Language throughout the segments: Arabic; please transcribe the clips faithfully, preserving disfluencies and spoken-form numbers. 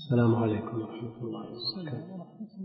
السلام عليكم ورحمة الله وبركاته.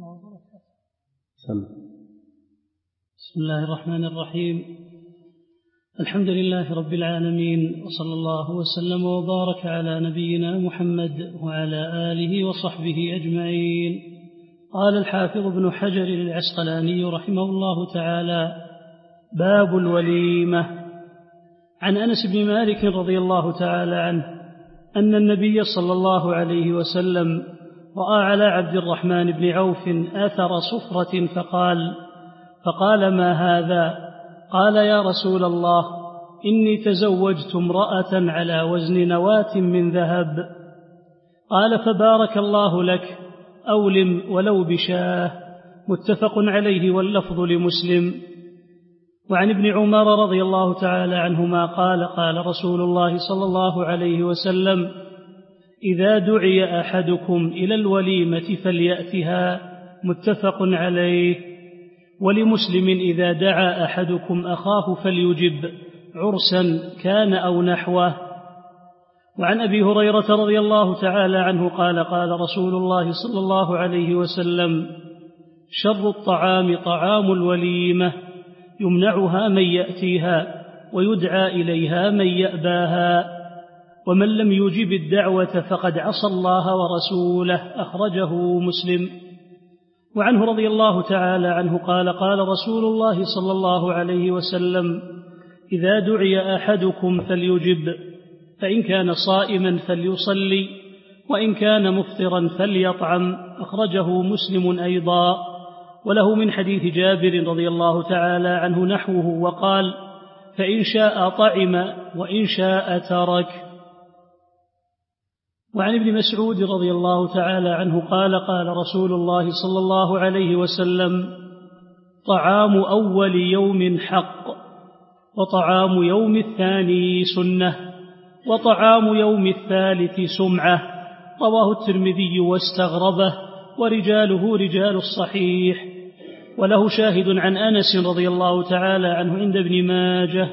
بسم الله الرحمن الرحيم. الحمد لله رب العالمين، وصلى الله وسلم وبارك على نبينا محمد وعلى آله وصحبه أجمعين. قال الحافظ ابن حجر العسقلاني رحمه الله تعالى: باب الوليمة. عن أنس بن مالك رضي الله تعالى عنه أن النبي صلى الله عليه وسلم رأى على عبد الرحمن بن عوف أثر صفرة فقال فقال ما هذا؟ قال: يا رسول الله، إني تزوجت امرأة على وزن نواة من ذهب. قال: فبارك الله لك، أولم ولو بشاه. متفق عليه واللفظ لمسلم. وعن ابن عمر رضي الله تعالى عنهما قال: قال رسول الله صلى الله عليه وسلم: إذا دعي أحدكم إلى الوليمة فليأتها. متفق عليه. ولمسلم: إذا دعا أحدكم أخاه فليجب، عرسا كان أو نحوه. وعن أبي هريرة رضي الله تعالى عنه قال: قال رسول الله صلى الله عليه وسلم: شر الطعام طعام الوليمة، يمنعها من يأتيها ويدعى إليها من يأباها، ومن لم يجب الدعوة فقد عصى الله ورسوله. أخرجه مسلم. وعنه رضي الله تعالى عنه قال: قال رسول الله صلى الله عليه وسلم: إذا دعي أحدكم فليجب، فإن كان صائما فليصلي، وإن كان مفطرا فليطعم. أخرجه مسلم أيضا، وله من حديث جابر رضي الله تعالى عنه نحوه، وقال: فإن شاء طعم وإن شاء ترك. وعن ابن مسعود رضي الله تعالى عنه قال: قال رسول الله صلى الله عليه وسلم: طعام أول يوم حق، وطعام يوم الثاني سنة، وطعام يوم الثالث سمعة. رواه الترمذي واستغربه، ورجاله رجال الصحيح. وله شاهد عن أنس رضي الله تعالى عنه عند ابن ماجه.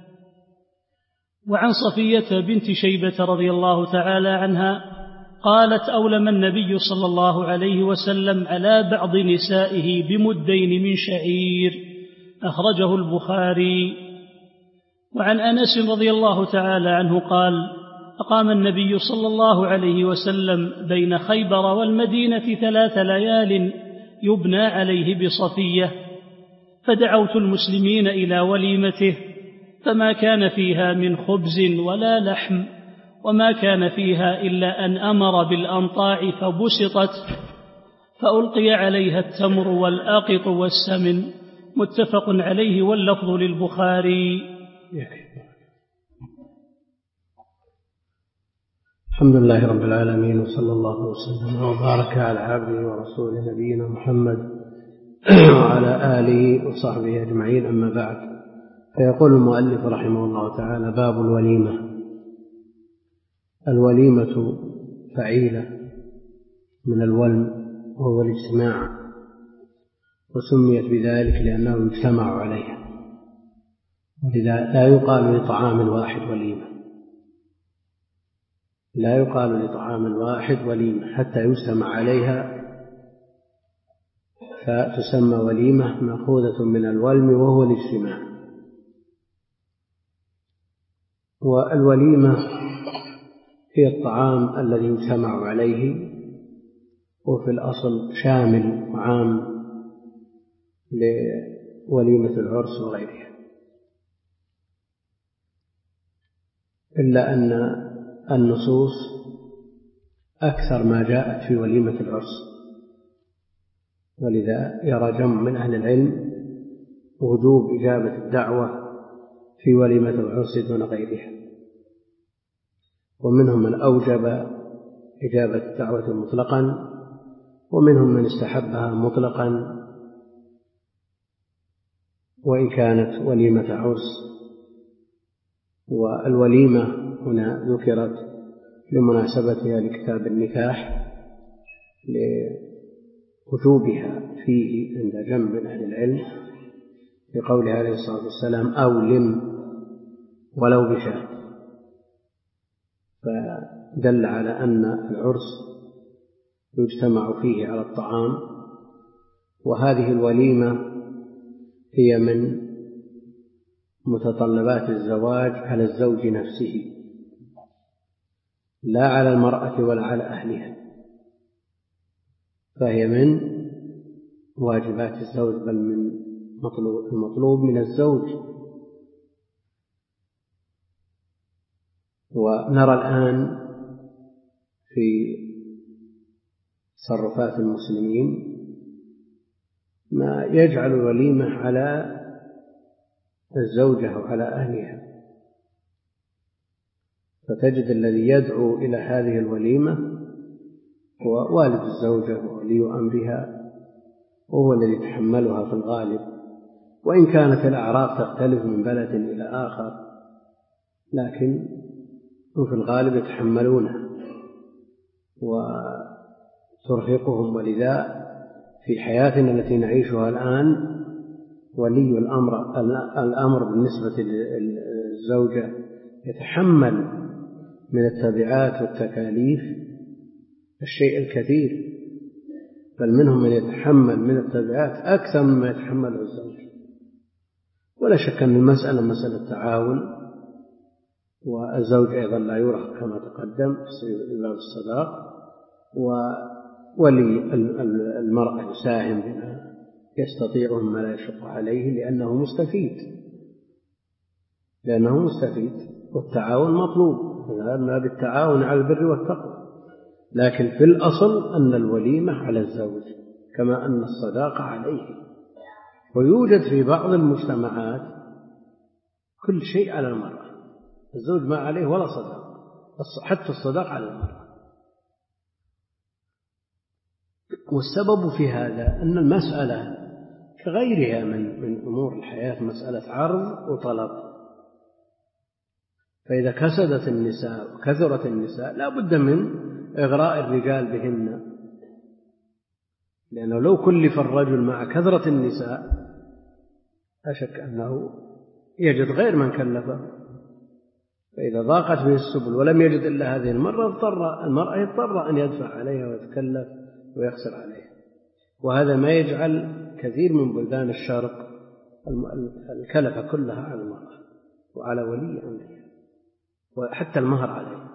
وعن صفية بنت شيبة رضي الله تعالى عنها قالت: أولم النبي صلى الله عليه وسلم على بعض نسائه بمدين من شعير. أخرجه البخاري. وعن أنس رضي الله تعالى عنه قال: أقام النبي صلى الله عليه وسلم بين خيبر والمدينة ثلاث ليال يبنى عليه بصفية، فدعوت المسلمين إلى وليمته، فما كان فيها من خبز ولا لحم، وما كان فيها إلا أن أمر بالأنطاع فبسطت، فألقي عليها التمر والأقط والسمن. متفق عليه واللفظ للبخاري. الحمد لله رب العالمين، وصلى الله وسلم وبارك على عبده ورسوله نبينا محمد وعلى آله وصحبه أجمعين. أما بعد، فيقول المؤلف رحمه الله تعالى: باب الوليمة. الوليمة فعيلة من الولم، وهو الاجتماع، وسميت بذلك لأنهم اجتمعوا عليها، ولذا لا يقال لطعام واحد وليمة، لا يقال لطعام واحد وليمة حتى يجتمع عليها، فتسمى وليمة مأخوذة من الولم وهو الاجتماع. والوليمة هي الطعام الذي يجتمع عليه، وفي الأصل شامل وعام لوليمة العرس وغيرها، إلا أن النصوص أكثر ما جاءت في وليمة العرس، ولذا يرى جمع من أهل العلم وجوب إجابة الدعوة في وليمة العرس دون غيرها، ومنهم من أوجب إجابة الدعوة مطلقا، ومنهم من استحبها مطلقا وإن كانت وليمة عرس. والوليمة هنا ذكرت لمناسبتها لكتاب النكاح، لوجوبها فيه عند جمع من أهل العلم، لقوله عليه الصلاة والسلام: أولم ولو بشاه. فدل على أن العرس يجتمع فيه على الطعام، وهذه الوليمة هي من متطلبات الزواج على الزوج نفسه، لا على المرأة ولا على أهلها، فهي من واجبات الزوج، بل من المطلوب من الزوج. ونرى الآن في تصرفات المسلمين ما يجعل الوليمة على الزوجة وعلى أهلها، فتجد الذي يدعو إلى هذه الوليمة هو والد الزوجة وولي أمرها، وهو الذي يتحملها في الغالب، وإن كانت الأعراف تختلف من بلد إلى آخر، لكن في الغالب يتحملونها وترهقهم. ولذا في حياتنا التي نعيشها الآن ولي الأمر, الأمر بالنسبة للزوجة يتحمل من التبعات والتكاليف الشيء الكثير، بل منهم من يتحمل من التبعات أكثر مما يتحمله الزوج. ولا شك أن المسألة مسألة تعاون، والزوج أيضا لا يرهق كما تقدم في باب الصداق، وولي المرأة يساهم بما يستطيع ما لا يشق عليه لأنه مستفيد لأنه مستفيد والتعاون مطلوب، هذا بالتعاون على البر والتقوى. لكن في الأصل أن الوليمة على الزوج كما أن الصداقة عليه. ويوجد في بعض المجتمعات كل شيء على المرأة، الزوج ما عليه ولا صداق، حتى الصداق على المرأة. والسبب في هذا أن المسألة كغيرها من من أمور الحياة مسألة عرض وطلب، فإذا كسدت النساء وكثرت النساء لا بد من إغراء الرجال بهن، لأنه لو كلف الرجل مع كثرة النساء أشك أنه يجد غير من كلفه، فإذا ضاقت به السبل ولم يجد إلا هذه المرة اضطر المرأة يضطر أن يدفع عليها ويتكلف ويخسر عليها. وهذا ما يجعل كثير من بلدان الشرق الكلفة كلها على المرأة وعلى ولي أمرها، وحتى المهر عليه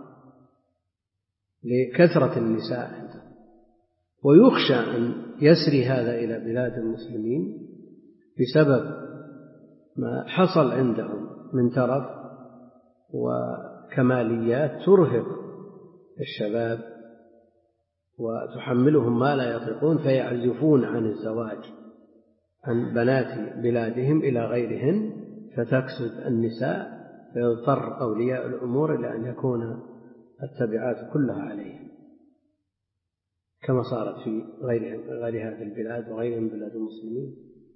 لكثرة النساء عنده. ويخشى أن يسري هذا إلى بلاد المسلمين بسبب ما حصل عندهم من ترف وكماليات ترهق الشباب وتحملهم ما لا يطيقون، فيعزفون عن الزواج عن بنات بلادهم إلى غيرهن، فتكسد النساء، فيضطر أولياء الأمور إلى أن يكون التبعات كلها عليهم، كما صارت في غير هذه البلاد وغيرها من بلاد المسلمين.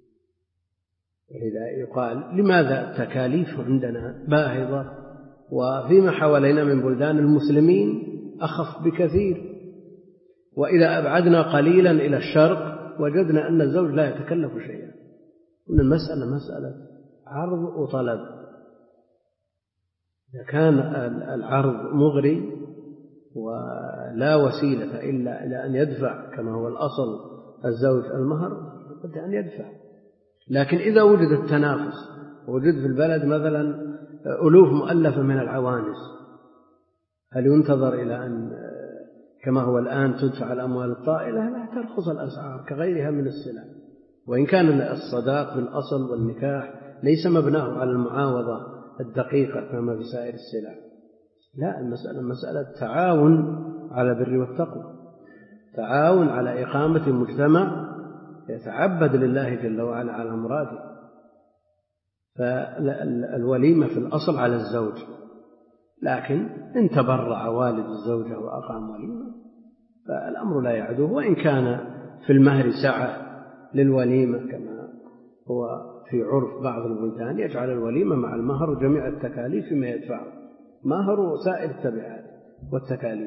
ولذا يقال لماذا التكاليف عندنا باهظة وفيما حوالينا من بلدان المسلمين أخف بكثير؟ وإذا أبعدنا قليلا إلى الشرق وجدنا أن الزوج لا يتكلف شيئا، أن المسألة مسألة عرض وطلب. إذا كان العرض مغري ولا وسيلة إلا إلى أن يدفع كما هو الأصل الزوج المهر، لابد أن يدفع. لكن إذا وجد التنافس، وجد في البلد مثلا ألوف مؤلفة من العوانس، هل ينتظر إلى أن كما هو الآن تدفع الأموال الطائلة؟ لا، ترخص الأسعار كغيرها من السلع. وإن كان الصداق بالأصل والنكاح ليس مبناه على المعاوضة الدقيقة كما في سائر السلع، لا، المسألة مسألة تعاون على البر والتقوى، تعاون على إقامة مجتمع يتعبد لله جل وعلا على مراده. فالوليمة في الأصل على الزوج، لكن إن تبرع والد الزوجة وأقام وليمة فالأمر لا يعدوه، وإن كان في المهر سعة للوليمة كما هو في عرف بعض البلدان، يجعل الوليمة مع المهر وجميع التكاليف فيما يدفعه، مهر وسائر التبعات والتكاليف.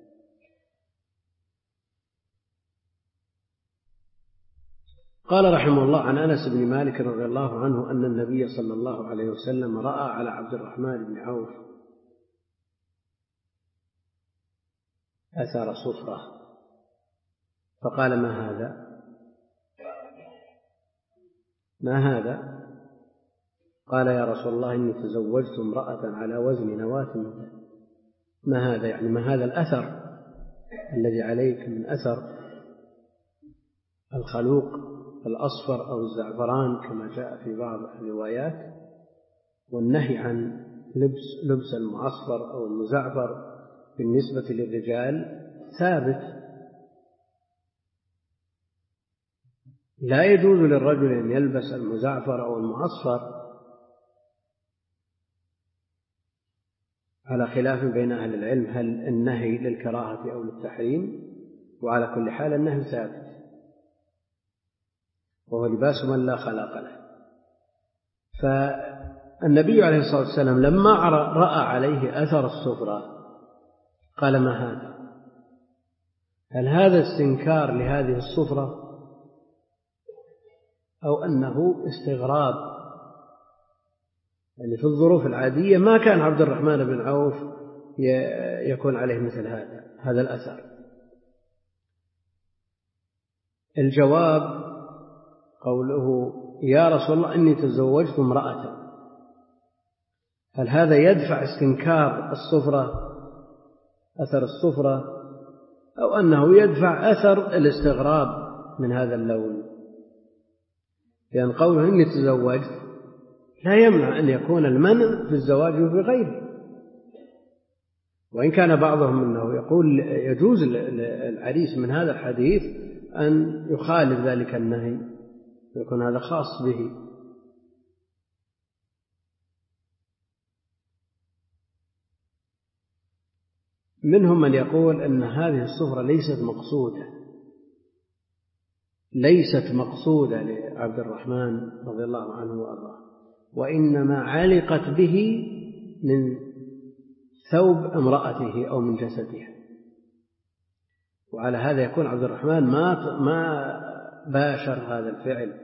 قال رحمه الله: عن أنس بن مالك رضي الله عنه أن النبي صلى الله عليه وسلم رأى على عبد الرحمن بن عوف أثر صفرة فقال: ما هذا؟ ما هذا؟ قال: يا رسول الله إني تزوجت امرأة على وزن نواة من ذهب. ما هذا؟ يعني ما هذا الأثر الذي عليك من أثر الخلوق الأصفر أو الزعفران كما جاء في بعض الروايات، والنهي عن لبس لبس المعصفر أو المزعفر بالنسبة للرجال ثابت. لا يجوز للرجل أن يلبس المزعفر أو المعصفر، على خلاف بين أهل العلم هل النهي للكراهة أو للتحريم، وعلى كل حال النهي ثابت، وهو لباس من لا خلاق له. فالنبي عليه الصلاة والسلام لما رأى عليه أثر الصفرة قال: ما هذا؟ هل هذا استنكار لهذه الصفرة أو أنه استغراب؟ يعني في الظروف العادية ما كان عبد الرحمن بن عوف يكون عليه مثل هذا هذا الأثر. الجواب قوله: يا رسول الله إني تزوجت امرأة. هل هذا يدفع استنكار الصفرة، أثر الصفرة، أو أنه يدفع أثر الاستغراب من هذا اللون؟ لأن قوله إني تزوجت لا يمنع أن يكون المنع في الزواج وفي غيره، وإن كان بعضهم أنه يقول يجوز العريس من هذا الحديث أن يخالف ذلك النهي ويكون هذا خاص به. منهم من يقول أن هذه الصفرة ليست مقصودة ليست مقصودة لعبد الرحمن رضي الله عنه وأرضاه، وإنما علقت به من ثوب امرأته أو من جسدها. وعلى هذا يكون عبد الرحمن ما ما باشر هذا الفعل،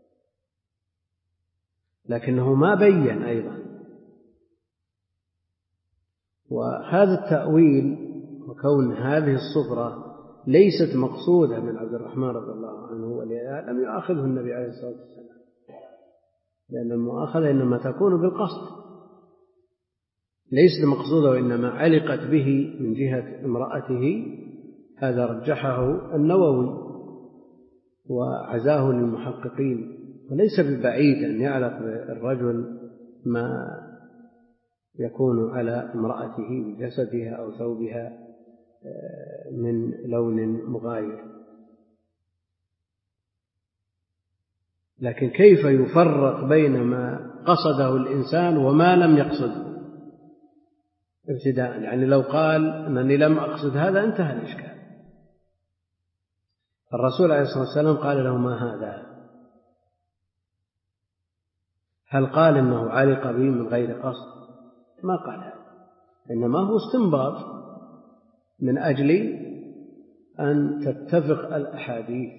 لكنه ما بين أيضا. وهذا التأويل وكون هذه الصفرة ليست مقصودة من عبد الرحمن رضي الله عنه ولهذا لم يؤاخذه النبي عليه الصلاة والسلام، لأن المؤاخذة إنما تكون بالقصد، ليست مقصودة وإنما علقت به من جهة امرأته. هذا رجحه النووي وعزاه للمحققين، وليس ببعيد أن يعلق الرجل ما يكون على امرأته بجسدها أو ثوبها من لون مغاير. لكن كيف يفرق بين ما قصده الإنسان وما لم يقصده ابتداء؟ يعني لو قال أنني لم أقصد هذا انتهى الإشكال. الرسول عليه الصلاة والسلام قال له: ما هذا؟ هل قال إنه علق به من غير قصد؟ ما قال هذا، إنما هو استنباط من أجل أن تتفق الأحاديث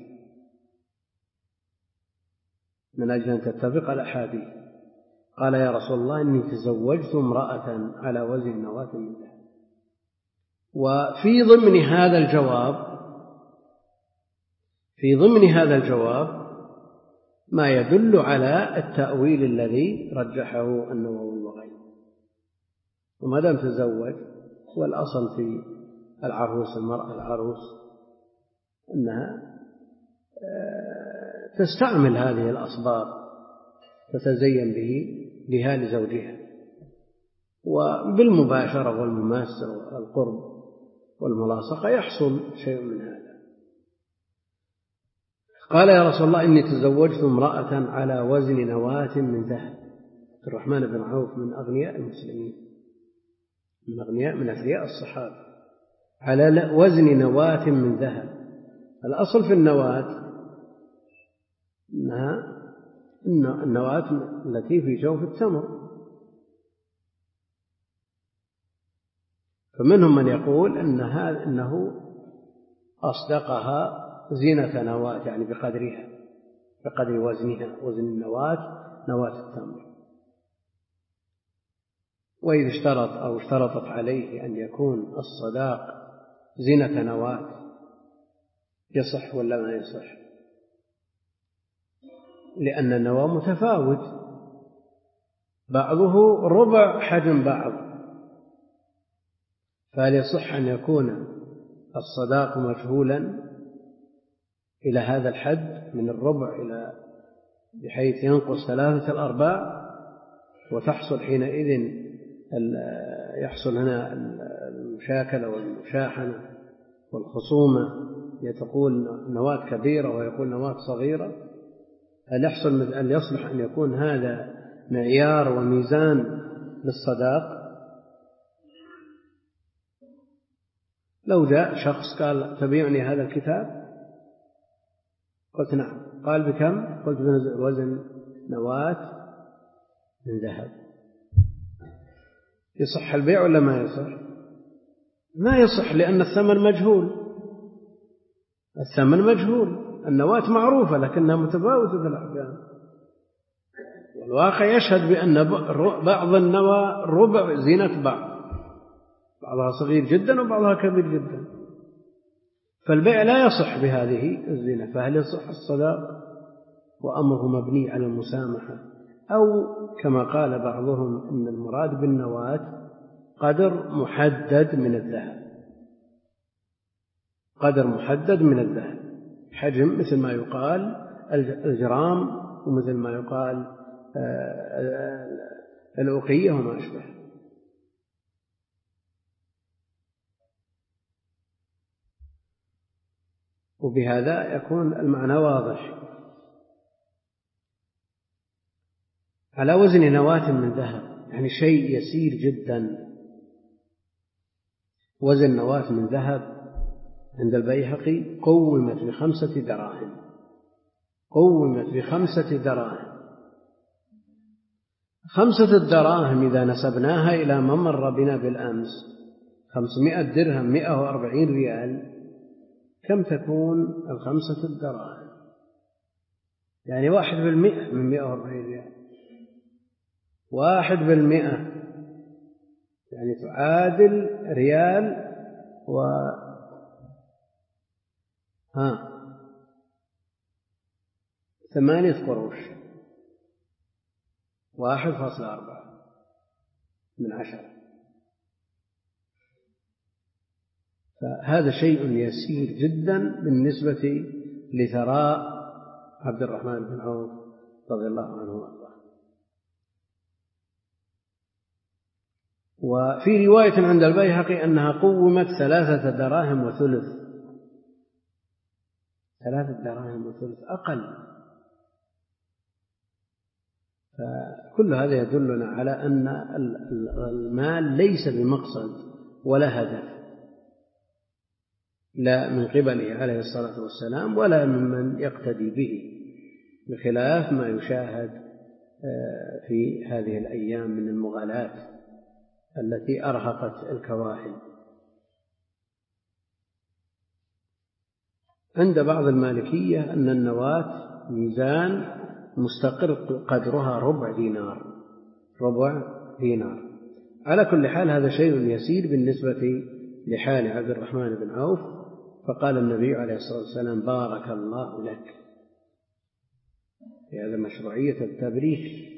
من أجل أن تتفق الأحاديث قال: يا رسول الله إني تزوجت امرأة على وزن نواة من ذهب. وفي ضمن هذا الجواب في ضمن هذا الجواب ما يدل على التأويل الذي رجحه النووي وغيره. وما دام تزوج، هو الأصل في العروس المرأة العروس أنها تستعمل هذه الأصباغ تتزين به لها لزوجها، وبالمباشرة والمماسة والقرب والملاصقة يحصل شيء من هذا. قال: يا رسول الله إني تزوجت امرأة على وزن نواة من ذهب. عبد الرحمن بن عوف من أغنياء المسلمين، من أغنياء من أثرياء الصحابة، على وزن نواة من ذهب. الأصل في النواة إنها النواة التي في جوف التمر، فمنهم من يقول أن هذا أنه أصدقها زينة نواة، يعني بقدرها بقدر وزنها، وزن النواة نواة التمر. وإذا اشترط أو اشترطت عليه أن يكون الصداق زينة نواة يصح ولا ما يصح؟ لأن النواة متفاوت، بعضه ربع حجم بعض، فهل يصح أن يكون الصداق مجهولا إلى هذا الحد من الربع إلى بحيث ينقص ثلاثة الأرباع، وتحصل حينئذ يحصل هنا المشاكلة والمشاحنة والخصومة، يتقول نواة كبيرة ويقول نواة صغيرة؟ هل يحصل أن يصلح أن يكون هذا معيار وميزان للصداق؟ لو جاء شخص قال تبيعني هذا الكتاب، قلت نعم، قال بكم؟ قلت بوزن نواة من ذهب، يصح البيع ولا ما يصح؟ ما يصح، لأن الثمن مجهول، الثمن مجهول، النواة معروفة لكنها متفاوتة في الأحكام، والواقع يشهد بأن بعض النوى ربع زينة بعض، بعضها صغير جدا وبعضها كبير جدا، فالبيع لا يصح بهذه الزينة. فهل يصح الصداق وأمره مبني على المسامحة، أو كما قال بعضهم إن المراد بالنواة قدر محدد من الذهب، قدر محدد من الذهب، حجم مثل ما يقال الجرام ومثل ما يقال الأوقية وما أشبه. وبهذا يكون المعنى واضح. على وزن نواة من ذهب يعني شيء يسير جدا، وزن نواة من ذهب عند البيهقي قومت بخمسة دراهم، قومت بخمسة دراهم. خمسة الدراهم إذا نسبناها إلى ما مر بنا بالأمس خمسمائة درهم مئة وأربعين ريال، كم تكون الخمسة الدراهم؟ يعني واحد بالمئة من مئة وأربعين ريال، واحد بالمئة يعني تعادل ريال و ها ثمانية قروش، واحد فاصلة أربعة من عشرة. فهذا شيء يسير جدا بالنسبة لثراء عبد الرحمن بن عوف رضي الله عنه وارضاه. وفي رواية عند البيهقي أنها قومت ثلاثة دراهم وثلث، ثلاثة دراهم وثلث أقل. فكل هذا يدلنا على أن المال ليس بمقصد ولا هدف، لا من قبله عليه الصلاة والسلام ولا ممن يقتدي به، بخلاف ما يشاهد في هذه الأيام من المغالاة التي أرهقت الكواهن. عند بعض المالكية أن النواة ميزان مستقر قدرها ربع دينار، ربع دينار. على كل حال هذا شيء يسير بالنسبة لحال عبد الرحمن بن عوف، فقال النبي عليه الصلاة والسلام بارك الله لك، في هذا مشروعية التبريك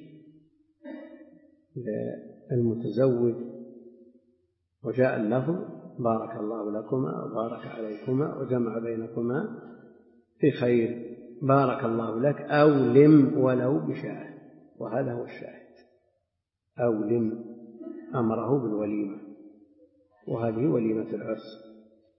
للمتزوج. وجاء اللفظ بارك الله لكما وبارك عليكما وجمع بينكما في خير، بارك الله لك أو لم ولو بشاهد، وهذا هو الشاهد، أو لم أمره بالوليمة، وهذه وليمة العرس،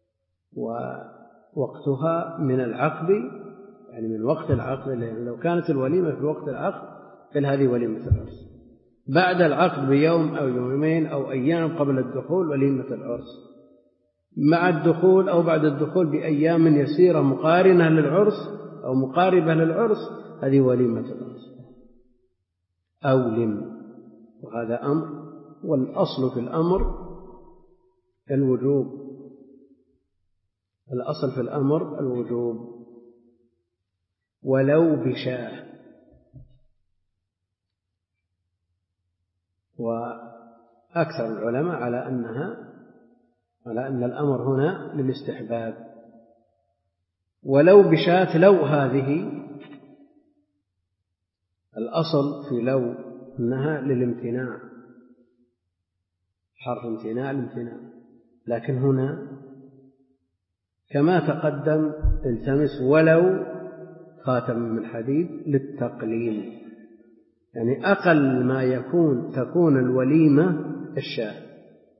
ووقتها من العقد، يعني من وقت العقد، يعني لو كانت الوليمة في وقت العقد فهذه وليمة العرس. بعد العقد بيوم أو يومين أو أيام قبل الدخول وليمة العرس، مع الدخول أو بعد الدخول بأيام يسيرة مقارنة للعرس أو مقاربة للعرس، هذه وليمة العرس أو لم. وهذا أمر، والأصل في الأمر الوجوب، الأصل في الأمر الوجوب ولو بشاة. وأكثر العلماء على أنها على أن الأمر هنا للاستحباب، ولو بشاة، لو هذه الأصل في لو أنها للامتناع، حرف امتناع الامتناع، لكن هنا كما تقدم التمس ولو خاتم من حديد للتقليل، يعني أقل ما يكون تكون الوليمة الشاة.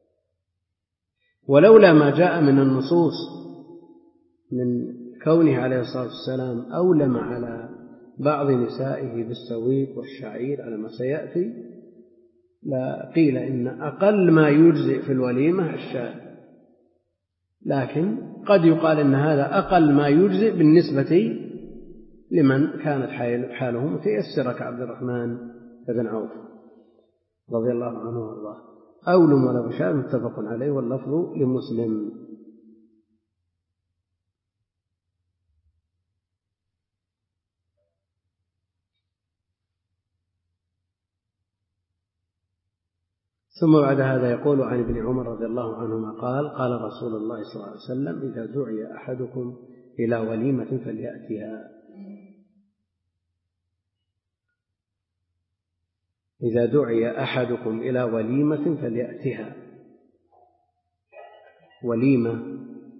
ولولا ما جاء من النصوص من كونه عليه الصلاة والسلام أولم على بعض نسائه بالسويق والشعير على ما سيأتي، لا قيل إن أقل ما يجزئ في الوليمة الشاة، لكن قد يقال إن هذا أقل ما يجزئ بالنسبة لمن كانت حاله متيسرة كعبد الرحمن بن عوف رضي الله عنه وارضاه. أولم ولا بشاء متفق عليه واللفظ لمسلم. ثم بعد هذا يقول عن ابن عمر رضي الله عنهما قال قال رسول الله صلى الله عليه وسلم إذا دعي أحدكم إلى وليمة فليأتها إذا دعي أحدكم إلى وليمة فليأتها. وليمة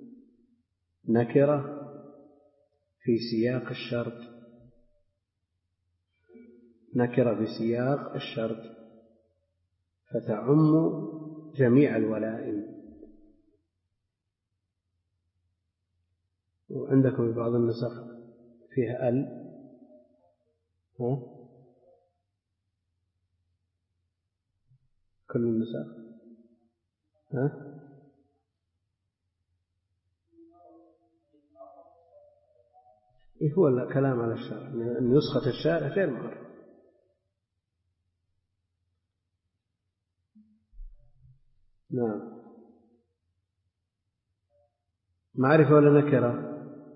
نكرة في سياق الشرط، نكرة في سياق الشرط فتعم جميع الولائم. وعندكم في بعض النسخ فيها ال ها؟ كل النسخ ها؟ إيه هو الكلام على الشارع، نسخة الشارع غير معرف. نعم، معرفة ولا نكرة؟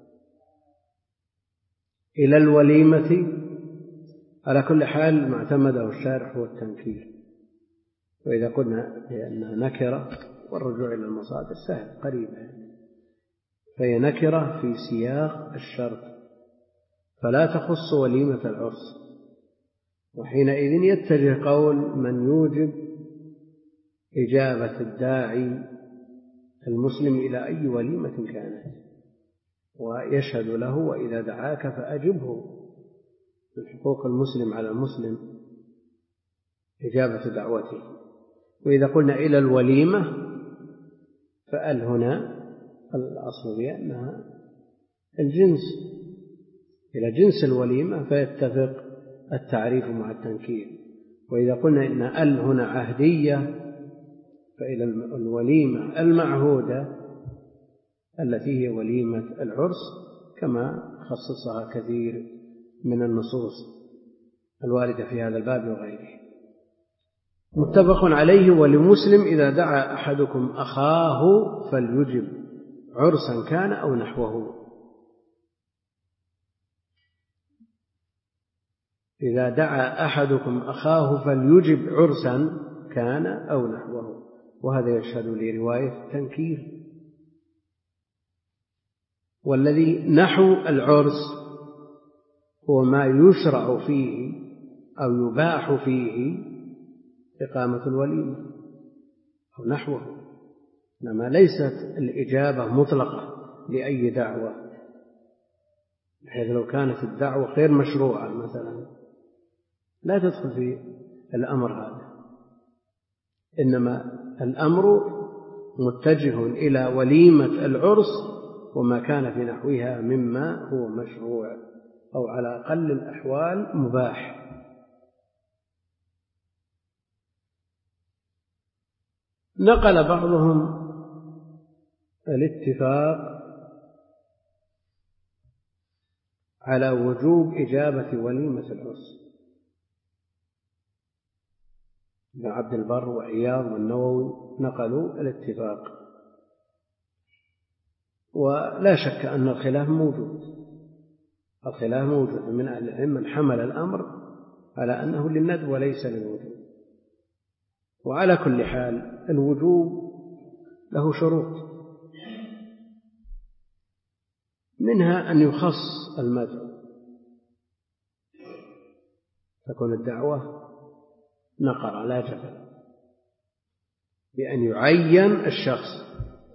إلى الوليمة على كل حال ما اعتمده الشارع هو التنكير، وإذا قلنا بأنها نكرة والرجوع إلى المصادر سهل قريبة، فهي نكرة في سياق الشرط فلا تخص وليمة العرس. وحينئذ يتجه قول من يوجب إجابة الداعي المسلم إلى أي وليمة كانت، ويشهد له وإذا دعاك فأجبه، من حقوق المسلم على المسلم إجابة دعوته. وإذا قلنا إلى الوليمة فأل هنا الأصل بأنها الجنس، إلى جنس الوليمة فيتفق التعريف مع التنكير. وإذا قلنا إن أل هنا عهدية فإلى الوليمة المعهودة التي هي وليمة العرس كما خصصها كثير من النصوص الواردة في هذا الباب وغيره. متفق عليه. ولمسلم إذا دعا أحدكم أخاه فليجب عرسا كان أو نحوه. إذا دعا أحدكم أخاه فليجب عرسا كان أو نحوه، وهذا يشهد لرواية التنكير. والذي نحو العرس هو ما يشرع فيه أو يباح فيه إقامة الوليمة أو نحوه، إنما ليست الإجابة مطلقة لأي دعوة، بحيث لو كانت الدعوة غير مشروعة مثلا لا تدخل في الأمر هذا، إنما الأمر متجه إلى وليمة العرس وما كان في نحوها مما هو مشروع أو على أقل الأحوال مباح. نقل بعضهم الاتفاق على وجوب إجابة وليمة العرس، ابن عبد البر وعياض والنووي نقلوا الاتفاق، ولا شك أن الخلاف موجود، الخلاف موجود من أهل العلم من حمل الأمر على أنه للندب وليس للوجوب. وعلى كل حال الوجوب له شروط، منها أن يخص المدعو، تكون الدعوة نقر لا جفل، بأن يعين الشخص.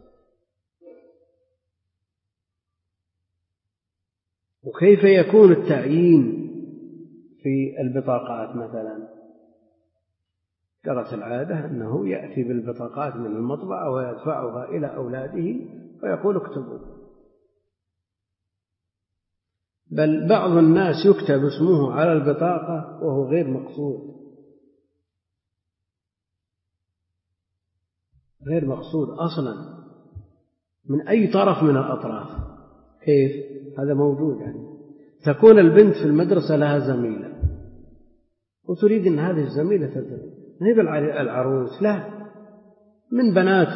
وكيف يكون التعيين في البطاقات مثلا؟ جرت العادة أنه يأتي بالبطاقات من المطبعة ويدفعها إلى أولاده ويقول اكتبوا، بل بعض الناس يكتب اسمه على البطاقة وهو غير مقصود، غير مقصود أصلا من أي طرف من الأطراف. كيف؟ هذا موجود. يعني تكون البنت في المدرسة لها زميلة وتريد أن هذه الزميلة تذهب، ما هي بالعروس، لا، من بنات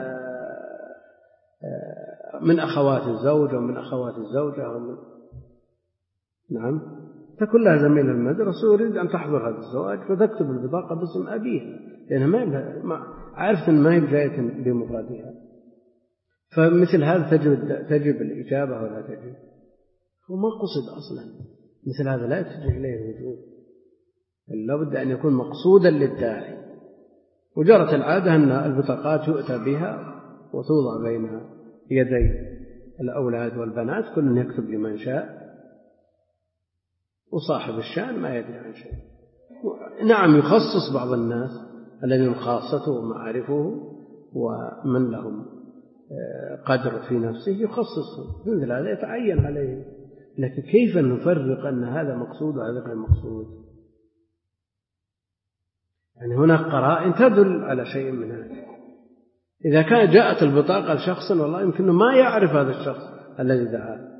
من أخوات الزوج ومن أخوات الزوجة ومن... نعم، تكون لها زميلة المدرسة ويريد أن تحضر هذا الزواج فتكتب البطاقة باسم أبيها، لأنها ما عارفة أن ما هي بجاية بمفردها. فمثل هذا تجب, تجب الإجابة ولا تجب؟ وما قصد أصلا، مثل هذا لا يتجه إليه الوجوب، لا بد أن يكون مقصودا للداعي. وجرت العادة أن البطاقات يؤتى بها وتوضع بين يدي الأولاد والبنات، كل يكتب لمن شاء، وصاحب الشأن ما يدري عن شيء. نعم، يخصص بعض الناس الذين خاصته ومعارفه ومن لهم قدر في نفسه يخصصه، مثل هذا يتعين عليه، لكن كيف نفرق أن هذا مقصود وهذا غير مقصود؟ يعني هناك قرائن تدل على شيء من هذا. إذا كان جاءت البطاقة لشخص والله يمكنه ما يعرف هذا الشخص الذي دعاه،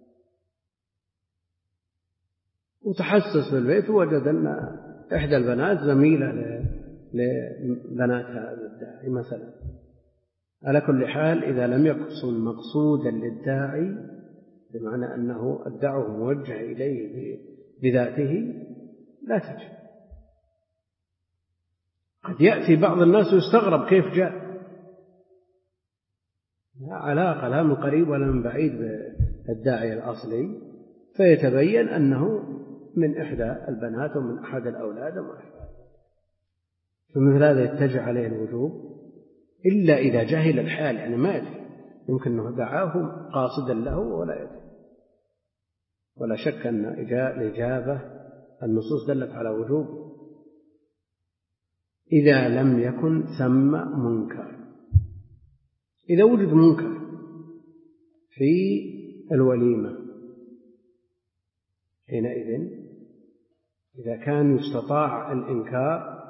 وتحسس بالبيت ووجد أن إحدى البنات زميلة لبنات هذا الداعي مثلا. على كل حال، إذا لم يكن مقصودا للداعي بمعنى أنه الدعوة موجه إليه بذاته لا تجب. قد يأتي بعض الناس ويستغرب كيف جاء، لا علاقة لا من قريب ولا من بعيد بالداعي الأصلي، فيتبين أنه من إحدى البنات ومن أحد الأولاد وما أشبه، فمثل هذا يتجه عليه الوجوب إلا إذا جهل الحال، يعني ما يدري، يمكن أنه دعاه قاصدا له ولا يدري. ولا شك أن الإجابة النصوص دلت على وجوب إذا لم يكن ثم منكر. إذا وجد منكر في الوليمة حينئذ إذا كان يستطاع الإنكار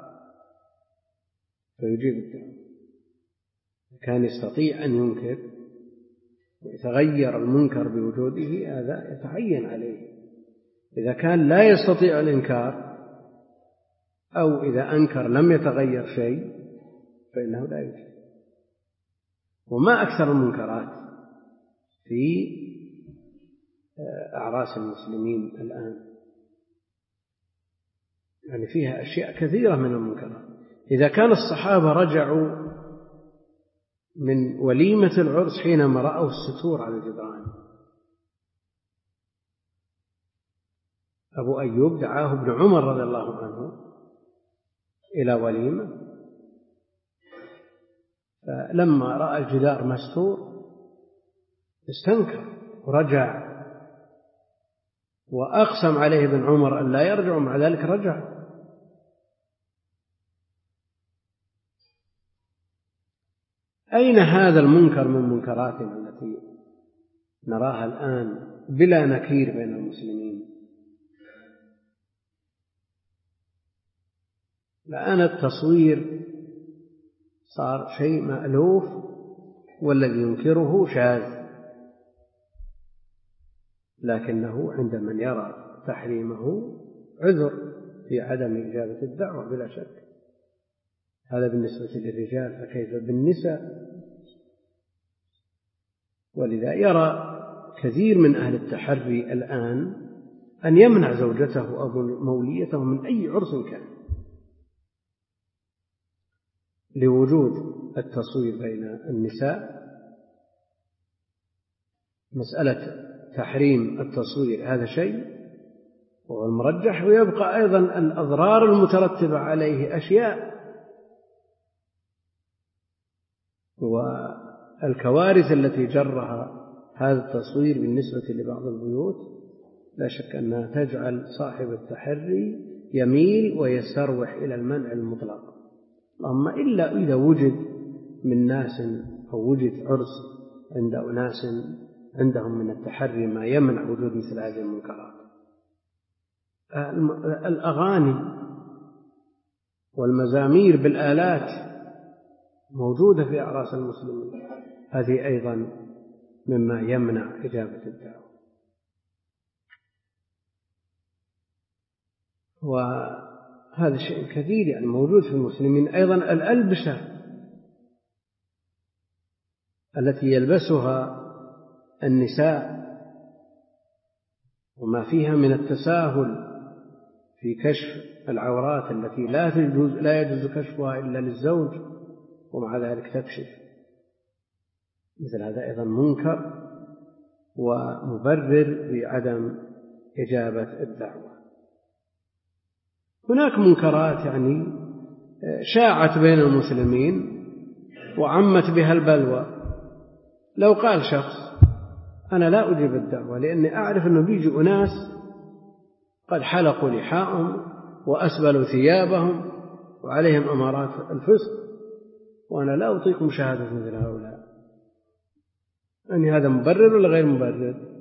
فيجيب الدعوة، كان يستطيع أن ينكر ويتغير المنكر بوجوده هذا يتعين عليه. إذا كان لا يستطيع الإنكار أو إذا أنكر لم يتغير شيء فإنه لا يجب. وما أكثر المنكرات في أعراس المسلمين الآن، يعني فيها أشياء كثيرة من المنكرات. إذا كان الصحابة رجعوا من وليمة العرس حينما رأوا الستور على الجدران، أبو أيوب دعاه ابن عمر رضي الله عنه إلى وليمة، فلما رأى الجدار مستور استنكر ورجع، وأقسم عليه ابن عمر أن لا يرجع، مع ذلك رجع. أين هذا المنكر من منكراتنا التي نراها الآن بلا نكير بين المسلمين؟ الآن التصوير صار شيء مألوف، والذي ينكره شاذ، لكنه عند من يرى تحريمه عذر في عدم إجابة الدعوة بلا شك. هذا بالنسبة للرجال، فكيف بالنساء؟ ولذا يرى كثير من أهل التحري الآن أن يمنع زوجته أو موليته من أي عرس كان، لوجود التصوير بين النساء. مسألة تحريم التصوير هذا شيء وهو المرجح، ويبقى أيضا الأضرار المترتبة عليه أشياء، والكوارث التي جرها هذا التصوير بالنسبة لبعض البيوت لا شك أنها تجعل صاحب التحري يميل ويستروح إلى المنع المطلق. اللهم إلا إذا وجد من ناس أو وجد عرس عند أناس عندهم من التحري ما يمنع وجود مثل هذه المنكرات. الأغاني والمزامير بالآلات موجودة في أعراس المسلمين، هذه أيضا مما يمنع إجابة الدعوة. وهذا شيء كثير يعني موجود في المسلمين. أيضا الألبسة التي يلبسها النساء وما فيها من التساهل في كشف العورات التي لا يجوز لا يجوز كشفها إلا للزوج ومع ذلك تكشف، مثل هذا أيضا منكر ومبرر بعدم إجابة الدعوة. هناك منكرات يعني شاعت بين المسلمين وعمت بها البلوى. لو قال شخص أنا لا أجيب الدعوة لأني أعرف أنه بيجي أناس قد حلقوا لحاءهم وأسبلوا ثيابهم وعليهم أمارات الفسق، وأنا لا أطيق مشاهدة مثل هؤلاء، أن هذا مبرر ولا غير مبرر؟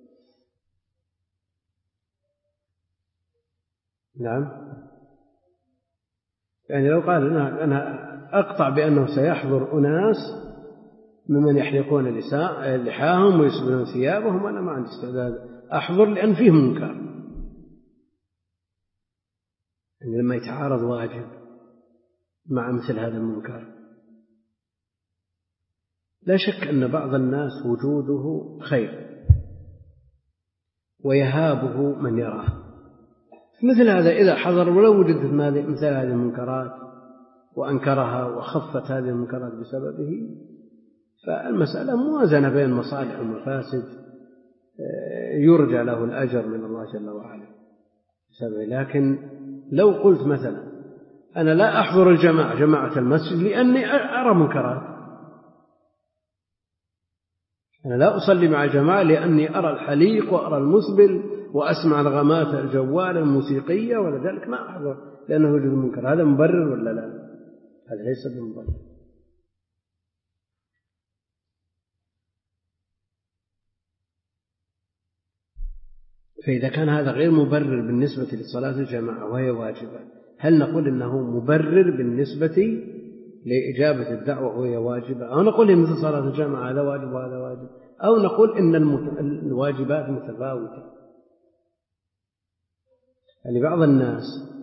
نعم، يعني لو قال أنا, أنا أقطع بأنه سيحضر أناس ممن يحلقون لحاهم ويسبلون ثيابهم، أنا ما عندي استعداد أحضر لأن فيه منكر. يعني لما يتعارض واجب مع مثل هذا المنكر، لا شك أن بعض الناس وجوده خير ويهابه من يراه، مثل هذا إذا حضر ولو وجدت مثل هذه المنكرات وأنكرها وخفت هذه المنكرات بسببه، فالمسألة موازنة بين مصالح ومفاسد، يرجى له الأجر من الله جل وعلا بسببه. لكن لو قلت مثلا أنا لا أحضر الجماعة جماعة المسجد لأني أرى منكرات، أنا لا أصلي مع جماعة لأني أرى الحليق وأرى المسبل وأسمع الغمات الجوال الموسيقية ولذلك ما أحضر لأنه يوجد منكر، هذا مبرر ولا لا؟ هذا ليس بمبرر. فإذا كان هذا غير مبرر بالنسبة لصلاة الجماعة وهي واجبة، هل نقول إنه مبرر بالنسبة لإجابة الدعوة وهي واجبة، أو نقول إن مثل صلاة الجماعة هذا واجب وهذا واجب، أو نقول إن الواجبات متفاوتة؟ يعني بعض الناس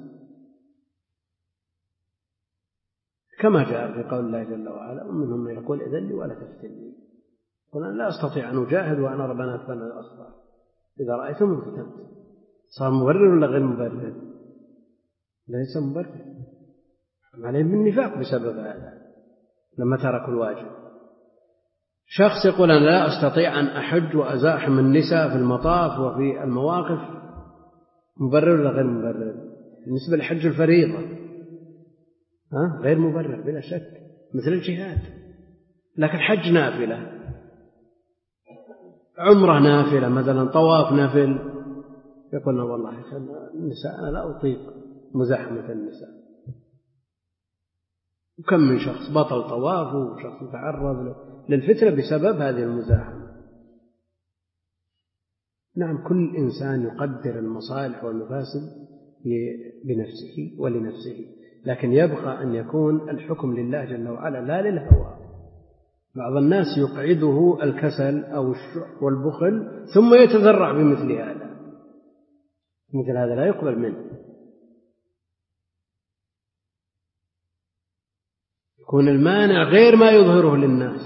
كما جاء في قول الله جل وعلا ومنهم من يقول إذن لي ولا تفتني، قل أنا لا أستطيع أن أجاهد وأنا ربنا أتبنى الأصبار، إذا رأيتم افتنت. صار مبرر ولا غير مبرر؟ ليس مبرر، عليهم من نفاق بسبب هذا لما تركوا الواجب. شخص يقول أنا لا أستطيع أن أحج وأزاحم النساء في المطاف وفي المواقف، مبرر ولا غير مبرر؟ بالنسبة لحج الفريضة ها غير مبرر بلا شك مثل الجهاد. لكن حج نافلة، عمرة نافلة مثلا، طواف نافل، يقولنا والله النساء أنا لا أطيق مزاحمة النساء. وكم من شخص بطل طوافه وشخص يتعرض للفتنة بسبب هذه المزاحمة. نعم، كل إنسان يقدر المصالح والمفاسد بنفسه ولنفسه، لكن يبقى أن يكون الحكم لله جل وعلا لا للهوى. بعض الناس يقعده الكسل أو الشح والبخل ثم يتذرع بمثل هذا، مثل هذا لا يقبل منه. يكون المانع غير ما يظهره للناس،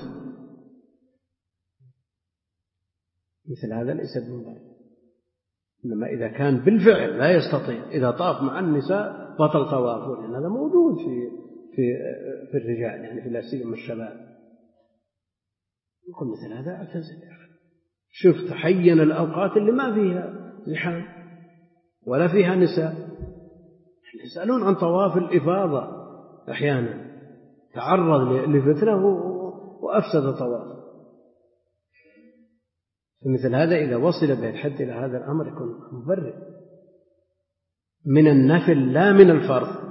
مثل هذا ليس بمبرر. إنما إذا كان بالفعل لا يستطيع، إذا طاف مع النساء بطل طوافه، لأن هذا موجود في في في الرجال يعني في لا سيما الشباب، يقول مثل هذا اعتزل يا أخي، شوف تحين الأوقات اللي ما فيها زحام ولا فيها نساء، يسألون عن طواف الإفاضة أحيانا تعرض لفتنة وأفسد طواف. مثل هذا إذا وصل به الحد إلى هذا الأمر يكون مبرر من النفل لا من الفرض،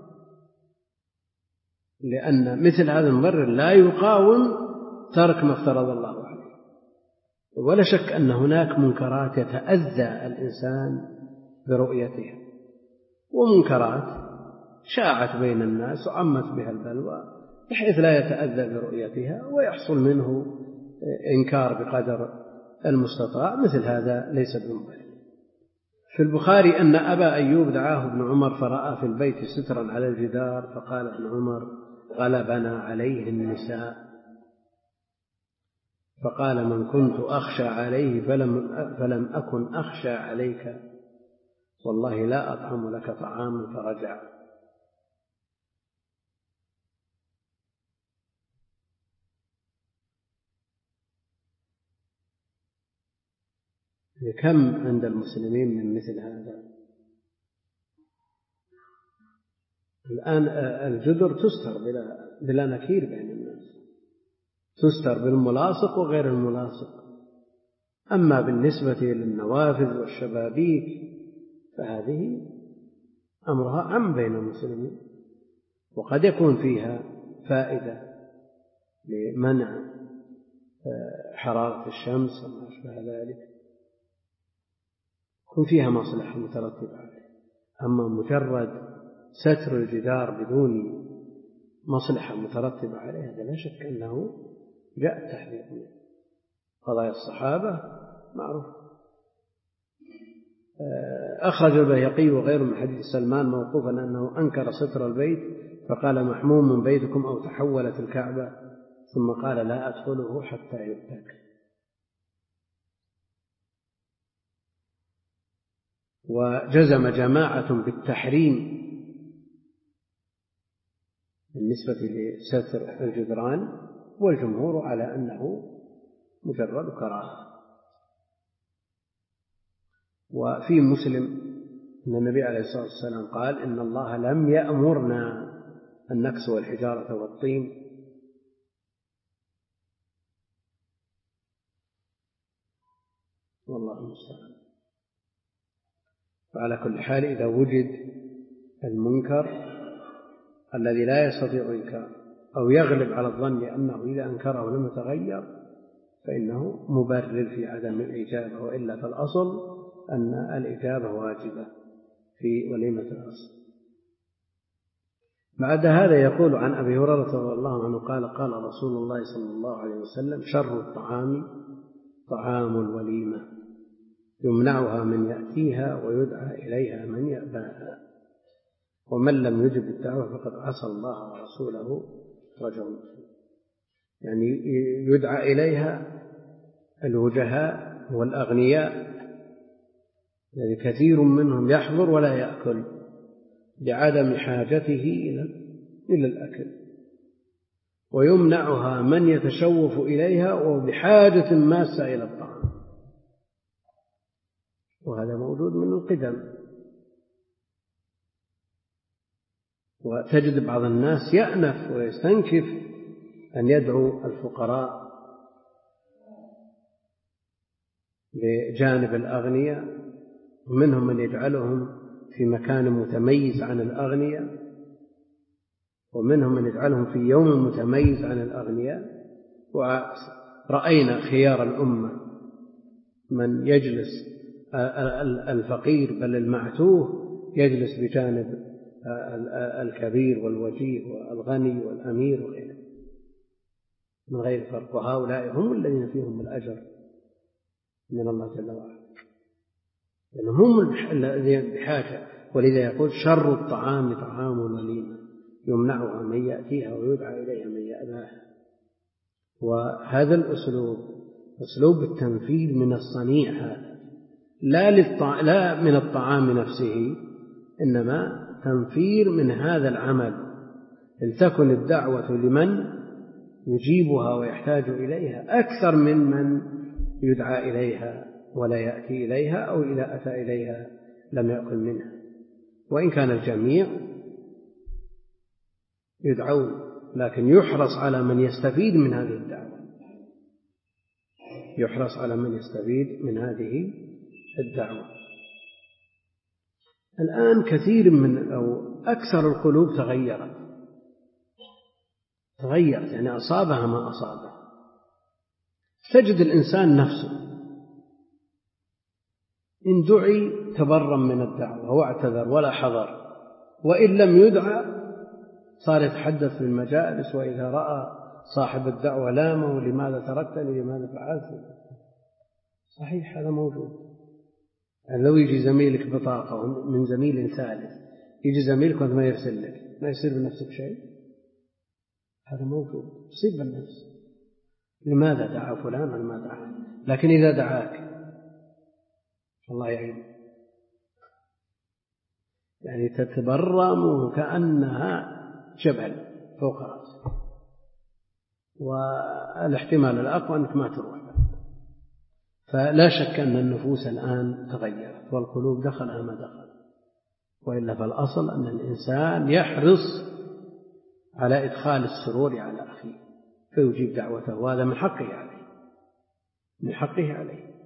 لأن مثل هذا المبرر لا يقاوم ترك ما افترض الله عليه. ولا شك أن هناك منكرات يتأذى الإنسان برؤيتها، ومنكرات شاعت بين الناس وعمت بها البلوى بحيث لا يتأذى برؤيتها ويحصل منه إنكار بقدر المستطاع، مثل هذا ليس بمبرر. في البخاري أن أبا أيوب دعاه ابن عمر فرأى في البيت سترا على الجدار، فقال ابن عمر: غلبنا عليه النساء. فقال: من كنت أخشى عليه فلم, فلم أكن أخشى عليك، والله لا أطعم لك طعاما. فرجع. كم عند المسلمين من مثل هذا؟ الآن الجدر تستر بلا, بلا نكير بين الناس، تستر بالملاصق وغير الملاصق. أما بالنسبة للنوافذ والشبابيك فهذه أمرها عام بين المسلمين، وقد يكون فيها فائدة لمنع حرارة الشمس وما أشبه ذلك، يكون فيها مصلحة مترتبة عليه. أما مجرد ستر الجدار بدون مصلحة مترتبة عليه هذا لا شك أنه جاء التحذير منه. قضايا الصحابة معروف. أخرج البيهقي وغيره من حديث سلمان موقوفا أنه أنكر ستر البيت فقال: محموم بيتكم أو تحولت الكعبة، ثم قال: لا أدخله حتى يؤتك. وجزم جماعة بالتحريم بالنسبة لستر الجدران، والجمهور على أنه مجرد كراهة. وفي مسلم أن النبي عليه الصلاة والسلام قال: إن الله لم يأمرنا أن نكسو الحجارة والطين. والله المستعان. فعلى كل حال إذا وجد المنكر الذي لا يستطيع إنكار أو يغلب على الظن أنه إذا أنكره لم يتغير فإنه مبرر في عدم الإجابة، وإلا فالأصل أن الإجابة واجبة في وليمة الأصل. بعد هذا يقول عن أبي هريرة رضي الله عنه قال: قال رسول الله صلى الله عليه وسلم: شر الطعام طعام الوليمة، يمنعها من يأتيها ويدعى إليها من يأباها، ومن لم يجب الدعوة فقد عصى الله ورسوله. رجل يعني يدعى إليها الوجهاء والأغنياء الذي كثير منهم يحضر ولا يأكل لعدم حاجته إلى الأكل، ويمنعها من يتشوف إليها وبحاجة ماسة إلى الطعام، وهذا موجود من القدم. وتجد بعض الناس يأنف ويستنكف أن يدعو الفقراء بجانب الأغنياء، ومنهم من يجعلهم في مكان متميز عن الأغنياء، ومنهم من يجعلهم في يوم متميز عن الأغنياء. ورأينا خيار الأمة من يجلس الفقير بل المعتوه يجلس بجانب الكبير والوجيه والغني والأمير وغيره من غير فرق، وهؤلاء هم الذين فيهم الأجر من الله جل وعلا، لأنهم هم الذين بحاجة. ولذا يقول: شر الطعام طعام الوليمة، يمنعها من يأتيها ويدعى إليها من يأباها. وهذا الأسلوب أسلوب التنفيذ من الصنيع، هذا لا, للطع... لا من الطعام نفسه، إنما تنفير من هذا العمل، لتكن الدعوة لمن يجيبها ويحتاج إليها أكثر من من يدعى إليها ولا يأتي إليها، أو إذا أتى إليها لم يأكل منها. وإن كان الجميع يدعون، لكن يحرص على من يستفيد من هذه الدعوة، يحرص على من يستفيد من هذه الدعوة. الآن كثير من أو أكثر القلوب تغيرت تغيرت يعني أصابها ما أصابها. تجد الإنسان نفسه إن دعي تبرم من الدعوة واعتذر ولا حضر، وإن لم يدعى صار يتحدث في المجالس، وإذا رأى صاحب الدعوة لامه لماذا تركتني لماذا فعلت. صحيح هذا موجود. يعني لو يجي زميلك بطاقة من زميل ثالث، يجي زميلك وأنت ما يرسل لك، ما يصير بنفسك شيء. هذا موجود، يصيب بالنفس. لماذا دعا فلان وما دعا؟ لكن إذا دعاك الله يعين، يعني تتبرم كأنها جبل فوق رأسك، والاحتمال الأقوى أنك ما تروح. فلا شك أن النفوس الآن تغيرت والقلوب دخلها ما دخل، وإلا فالأصل أن الإنسان يحرص على إدخال السرور على أخيه فيجيب دعوته، وهذا من حقه عليه من حقه عليه.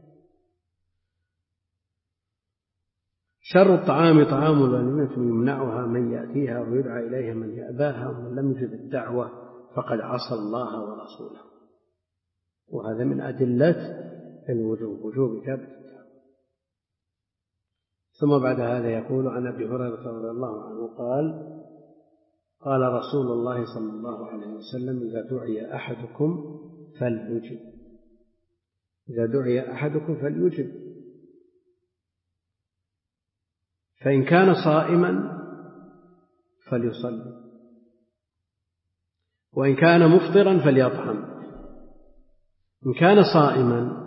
شر الطعام طعام الوليمة يمنعها من يأتيها ويدعى إليها من يأباها، ومن لم يجب الدعوة فقد عصى الله ورسوله. وهذا من أدلة الوجوب، وجوب إجابة الدعوة. ثم بعد هذا يقول عن أبي هريرة رضي الله عنه قال قال رسول الله صلى الله عليه وسلم إذا دعي أحدكم فليجب إذا دعي أحدكم فليجب فإن كان صائما فليصلي، وإن كان مفطرا فليطعم. إن كان صائما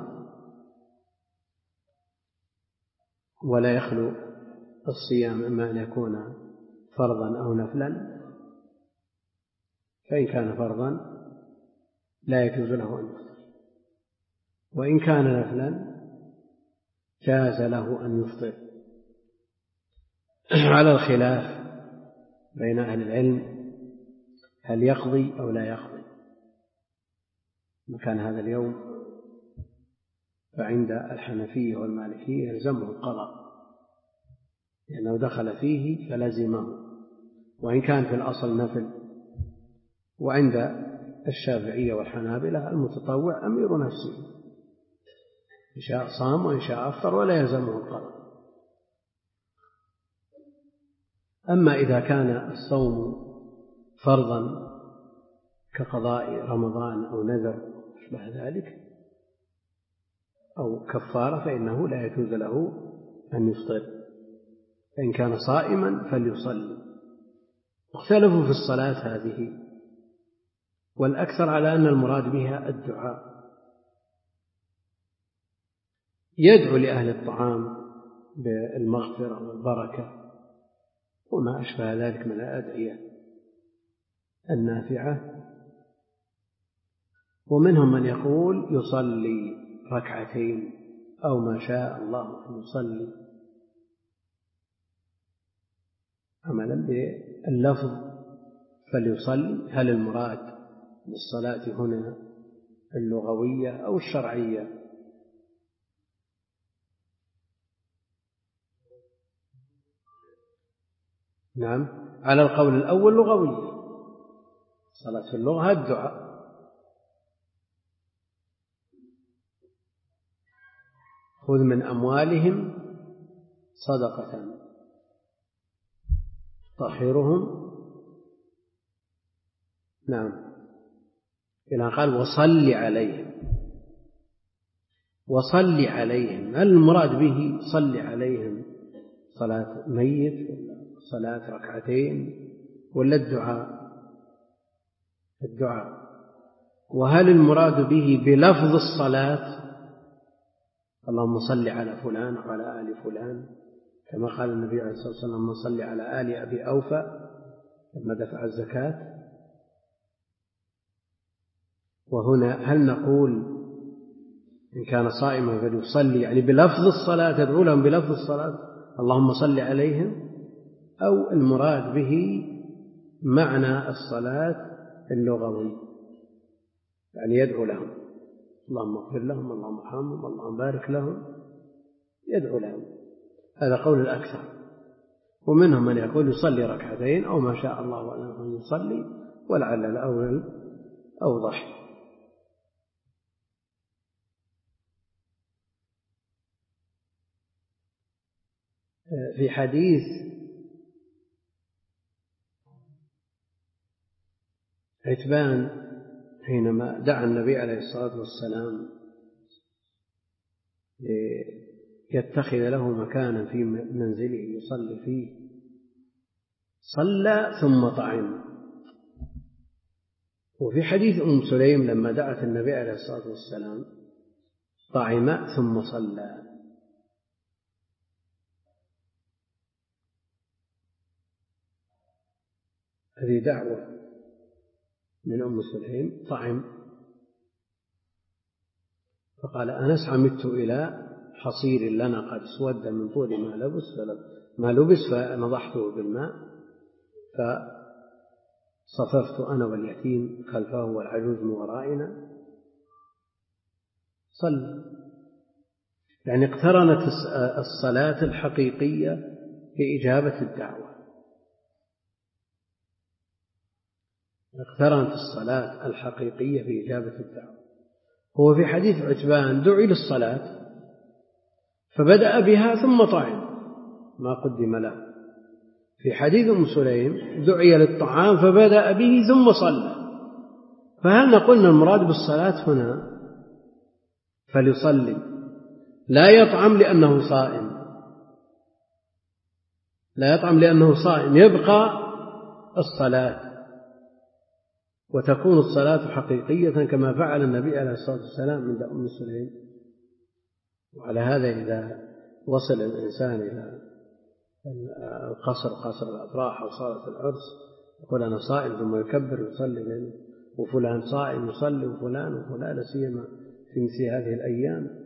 ولا يخلو الصيام إما أن يكون فرضا أو نفلا، فإن كان فرضا لا يجوز له أن يفطر، وإن كان نفلا جاز له أن يفطر، على الخلاف بين أهل العلم هل يقضي أو لا يقضي. مكان هذا اليوم فعند الحنفية والمالكية يلزمه القضاء لأنه دخل فيه فلزمه، وإن كان في الأصل نفل. وعند الشافعية والحنابلة المتطوع أمير نفسه، إن شاء صام وإن شاء أفطر ولا يلزمه القضاء. أما إذا كان الصوم فرضا كقضاء رمضان أو نذر شبه ذلك أو كفارة فإنه لا يجوز له أن يفطر. فإن كان صائما فليصلي. اختلفوا في الصلاة هذه، والأكثر على أن المراد بها الدعاء، يدعو لأهل الطعام بالمغفرة والبركة وما أشبه ذلك من الأدعية النافعة. ومنهم من يقول يصلي ركعتين أو ما شاء الله أن يصلي، عملا باللفظ فليصلي. هل المراد بالصلاة هنا اللغوية أو الشرعية؟ نعم، على القول الأول لغوية. صلاة في اللغة الدعاء، خذ من أموالهم صدقة طهرهم. نعم، إلى قال وصل عليهم. وصل عليهم هل المراد به صل عليهم صلاة ميت ولا صلاة ركعتين ولا الدعاء؟ الدعاء. وهل المراد به بلفظ الصلاة اللهم صل على فلان وعلى آل فلان كما قال النبي عليه الصلاة والسلام من صل على آل أبي أوفى لما دفع الزكاة؟ وهنا هل نقول إن كان صائما فليصلي يعني بلفظ الصلاة، يدعو لهم بلفظ الصلاة اللهم صل عليهم، أو المراد به معنى الصلاة اللغوي، يعني يدعو لهم اللهم اغفر لهم، اللهم ارحمهم، اللهم بارك لهم، يدعو لهم. هذا قول الأكثر، ومنهم من يقول يصلي ركعتين أو ما شاء الله أن يصلي، ولعل الأول أوضح. في حديث عتبان حينما دعا النبي عليه الصلاة والسلام يتخذ له مكانا في منزله يصلي فيه، صلى ثم طعم. وفي حديث أم سليم لما دعت النبي عليه الصلاة والسلام طعم ثم صلى. هذه دعوة من أم سليم، طعم، فقال أنس عمدت إلى حصير لنا قد اسود من طول ما لبس ما لبس فنضحته بالماء فصففت أنا واليتيم خلفه والعجوز من ورائنا، صلى. يعني اقترنت الصلاة الحقيقية بإجابة الدعوة، اقترنت الصلاة الحقيقية بإجابة الدعوة. هو في حديث عتبان دعي للصلاة فبدأ بها ثم طعم ما قدم له. في حديث أم سليم دعي للطعام فبدأ به ثم صلى. فهل نقول المراد بالصلاة هنا فليصلي لا يطعم لأنه صائم، لا يطعم لأنه صائم، يبقى الصلاة وتكون الصلاة حقيقية كما فعل النبي عليه الصلاة والسلام عند أم سليم. وعلى هذا إذا وصل الإنسان إلى القصر قصر الأفراح أو صلاة العرس يقول أنا صائم ثم يكبر ويصلي بينه، وفلان صائم يصلي وفلان وفلان، لا سيما في مثل هذه الأيام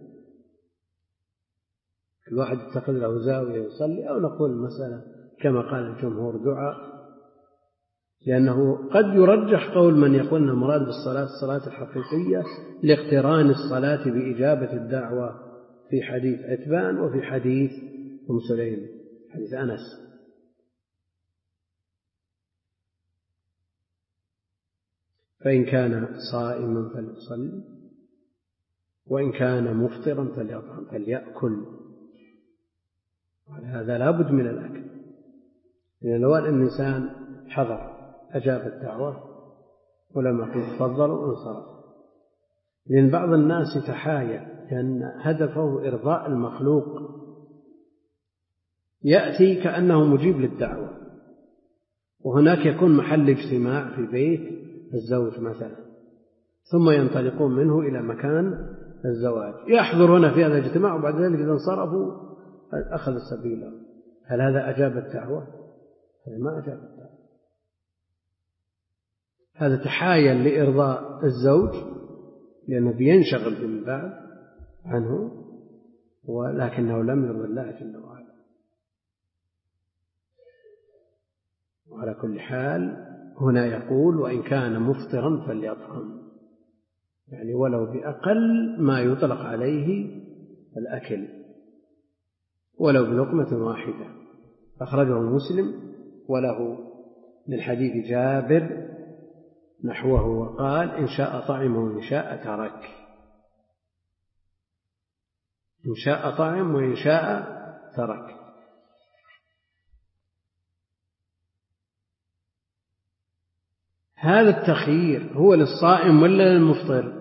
الواحد يتخذ له زاوية يصلي، أو نقول المسألة كما قال الجمهور دعاء، لأنه قد يرجح قول من يقول أن المراد بالصلاة الصلاة الحقيقية لاقتران الصلاة بإجابة الدعوة في حديث عتبان وفي حديث أم سليم حديث أنس. فإن كان صائما فليصلي، وإن كان مفطرا فليطعم فليأكل. وعلى هذا لا بد من الأكل، لأن لو أن الإنسان حضر أجاب الدعوة ولم يقل تفضل وانصرف، لأن بعض الناس يتحايل لأن هدفه إرضاء المخلوق، يأتي كأنه مجيب للدعوة، وهناك يكون محل اجتماع في بيت الزوج مثلا، ثم ينطلقون منه إلى مكان الزواج، يحضر هنا في هذا الاجتماع وبعد ذلك إذا انصرفوا أخذ سبيله. هل هذا أجاب الدعوة؟ هذا ما أجاب الدعوة، هذا تحايل لإرضاء الزوج لأنه بينشغل فيما بعد عنه، ولكنه لم يرضي الله جل وعلا. وعلى كل حال هنا يقول وإن كان مفطرا فليطعم، يعني ولو بأقل ما يطلق عليه الأكل، ولو بلقمة واحدة. أخرجه مسلم وله من حديث جابر نحوه، وقال إن شاء طعم وإن شاء ترك، إن شاء طعم وإن شاء ترك. هذا التخيير هو للصائم ولا للمفطر؟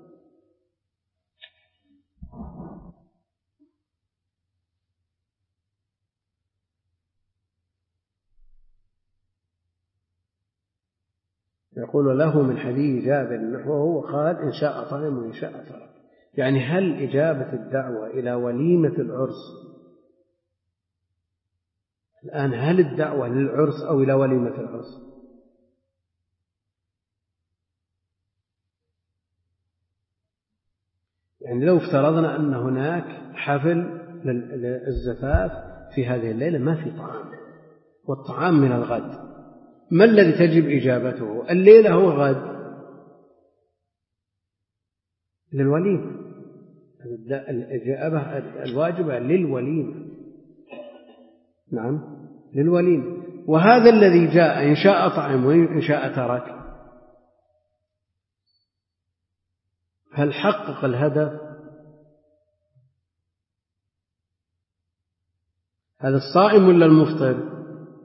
يقول له من حديث جابر نحوه وقال إن شاء طعم وإن شاء ترك، يعني هل إجابة الدعوة إلى وليمة العرس الآن هل الدعوة للعرس أو إلى وليمة العرس؟ يعني لو افترضنا أن هناك حفل للزفاف في هذه الليلة ما في طعام، والطعام من الغد، ما الذي تجب إجابته؟ الليلة هو الغد للوليمة، الإجابة الواجبة للوليمة، نعم للوليمة. وهذا الذي جاء إن شاء طعم وإن شاء ترك، هل حقق الهدف؟ هذا الصائم ولا المفطر؟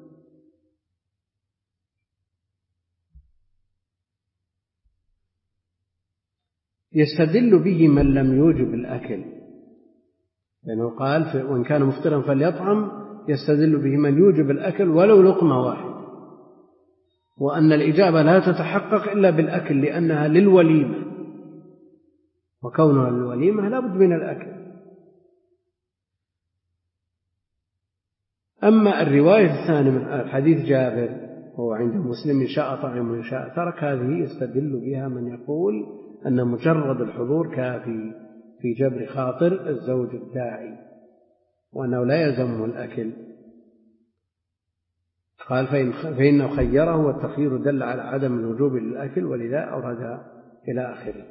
يستدل به من لم يوجب الأكل، لأنه قال وإن كان مفطرا فليطعم، يستدل به من يوجب الأكل ولو لقمة واحدة، وأن الإجابة لا تتحقق إلا بالأكل لأنها للوليمة، وكونها للوليمة لا بد من الأكل. أما الرواية الثانية من حديث جابر هو عند مسلم إن شاء طعم وإن شاء ترك، هذه يستدل بها من يقول أن مجرد الحضور كافي في جبر خاطر الزوج الداعي، وأنه لا يلزمه الأكل. قال فإنه خيره، والتخيير دل على عدم الوجوب للأكل، ولذا أورد إلى آخره.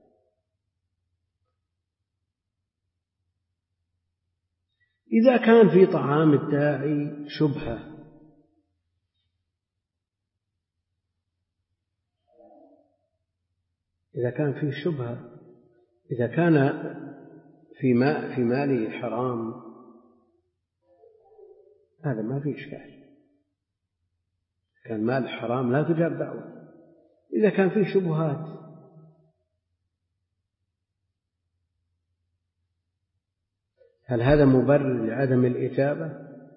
إذا كان في طعام الداعي شبهة، إذا كان فيه شبهة، إذا كان في ماء في ماله حرام، هذا ما فيه إشكال، كان مال حرام لا تجاب دعوة. إذا كان فيه شبهات، هل هذا مبرر لعدم الإجابة؟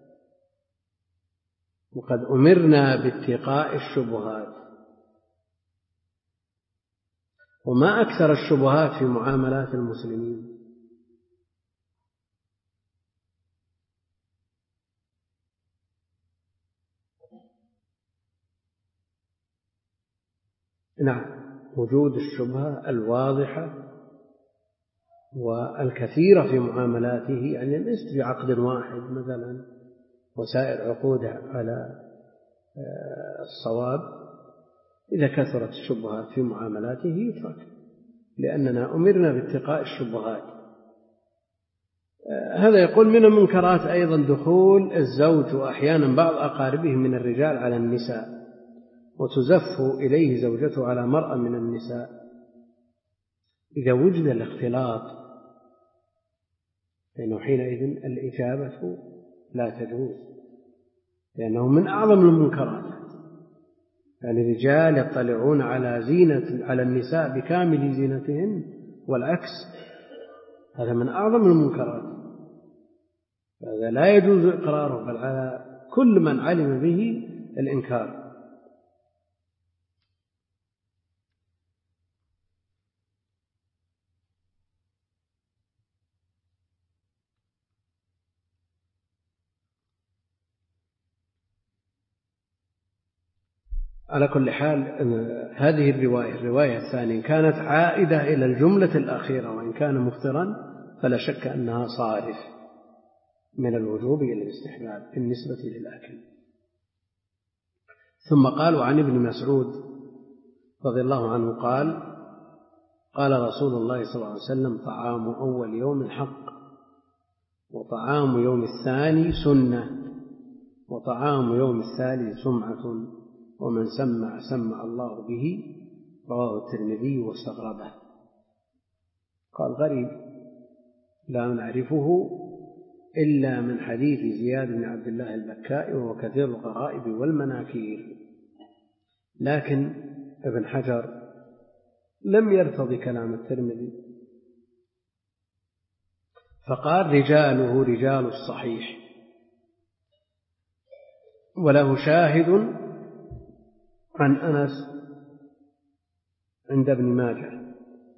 وقد أمرنا باتقاء الشبهات، وما أكثر الشبهات في معاملات المسلمين. نعم، وجود الشبهة الواضحة والكثيرة في معاملاته، يعني ليست في عقد واحد مثلا وسائر عقوده على الصواب. إذا كثرت الشبهات في معاملاته يترك، لأننا أمرنا باتقاء الشبهات. هذا يقول من المنكرات أيضا دخول الزوج وأحيانا بعض أقاربه من الرجال على النساء، وتزف إليه زوجته على مرأة من النساء. إذا وجد الاختلاط فإنه حينئذ الإجابة لا تجوز، لأنه من أعظم المنكرات. يعني الرجال يطلعون على زينة على النساء بكامل زينتهن والعكس، هذا من أعظم المنكرات، هذا لا يجوز إقراره، بل على كل من علم به الإنكار. على كل حال هذه الرواية الرواية الثانية كانت عائدة إلى الجملة الأخيرة، وإن كان مفطرا فلا شك أنها صارف من الوجوب إلى الاستحباب بالنسبة للأكل. ثم قال وعن ابن مسعود رضي الله عنه قال قال رسول الله صلى الله عليه وسلم طعام أول يوم حق، وطعام يوم الثاني سنة، وطعام يوم الثالث سمعة، ومن سمع سمع الله به. رواه الترمذي واستغربه. قال غريب لا نعرفه إلا من حديث زياد بن عبد الله البكائي، وهو كثير الغرائب والمناكير. لكن ابن حجر لم يرتضي كلام الترمذي، فقال رجاله رجال الصحيح، وله شاهد عن أنس عند ابن ماجه.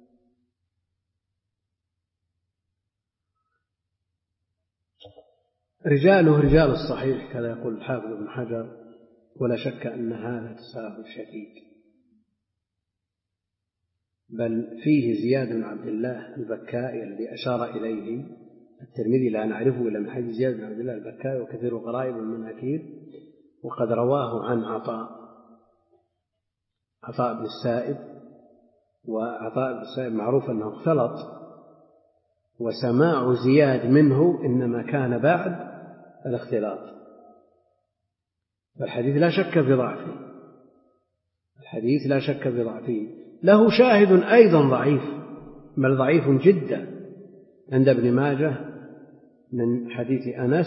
رجاله رجال الصحيح كذا يقول الحافظ ابن حجر، ولا شك أن هذا تساهل شديد، بل فيه زياد بن عبد الله البكائي الذي أشار إليه الترمذي لا نعرفه إلا من حديث زياد بن عبد الله البكائي وكثير غرائب المناكير، وقد رواه عن عطاء عطاء بن السائب، وعطاء بن السائب معروف أنه اختلط، وسماع زياد منه إنما كان بعد الاختلاط. فالحديث لا شك في ضعفه، الحديث لا شك في ضعفه. له شاهد أيضا ضعيف، بل ضعيف جدا، عند ابن ماجه من حديث أنس،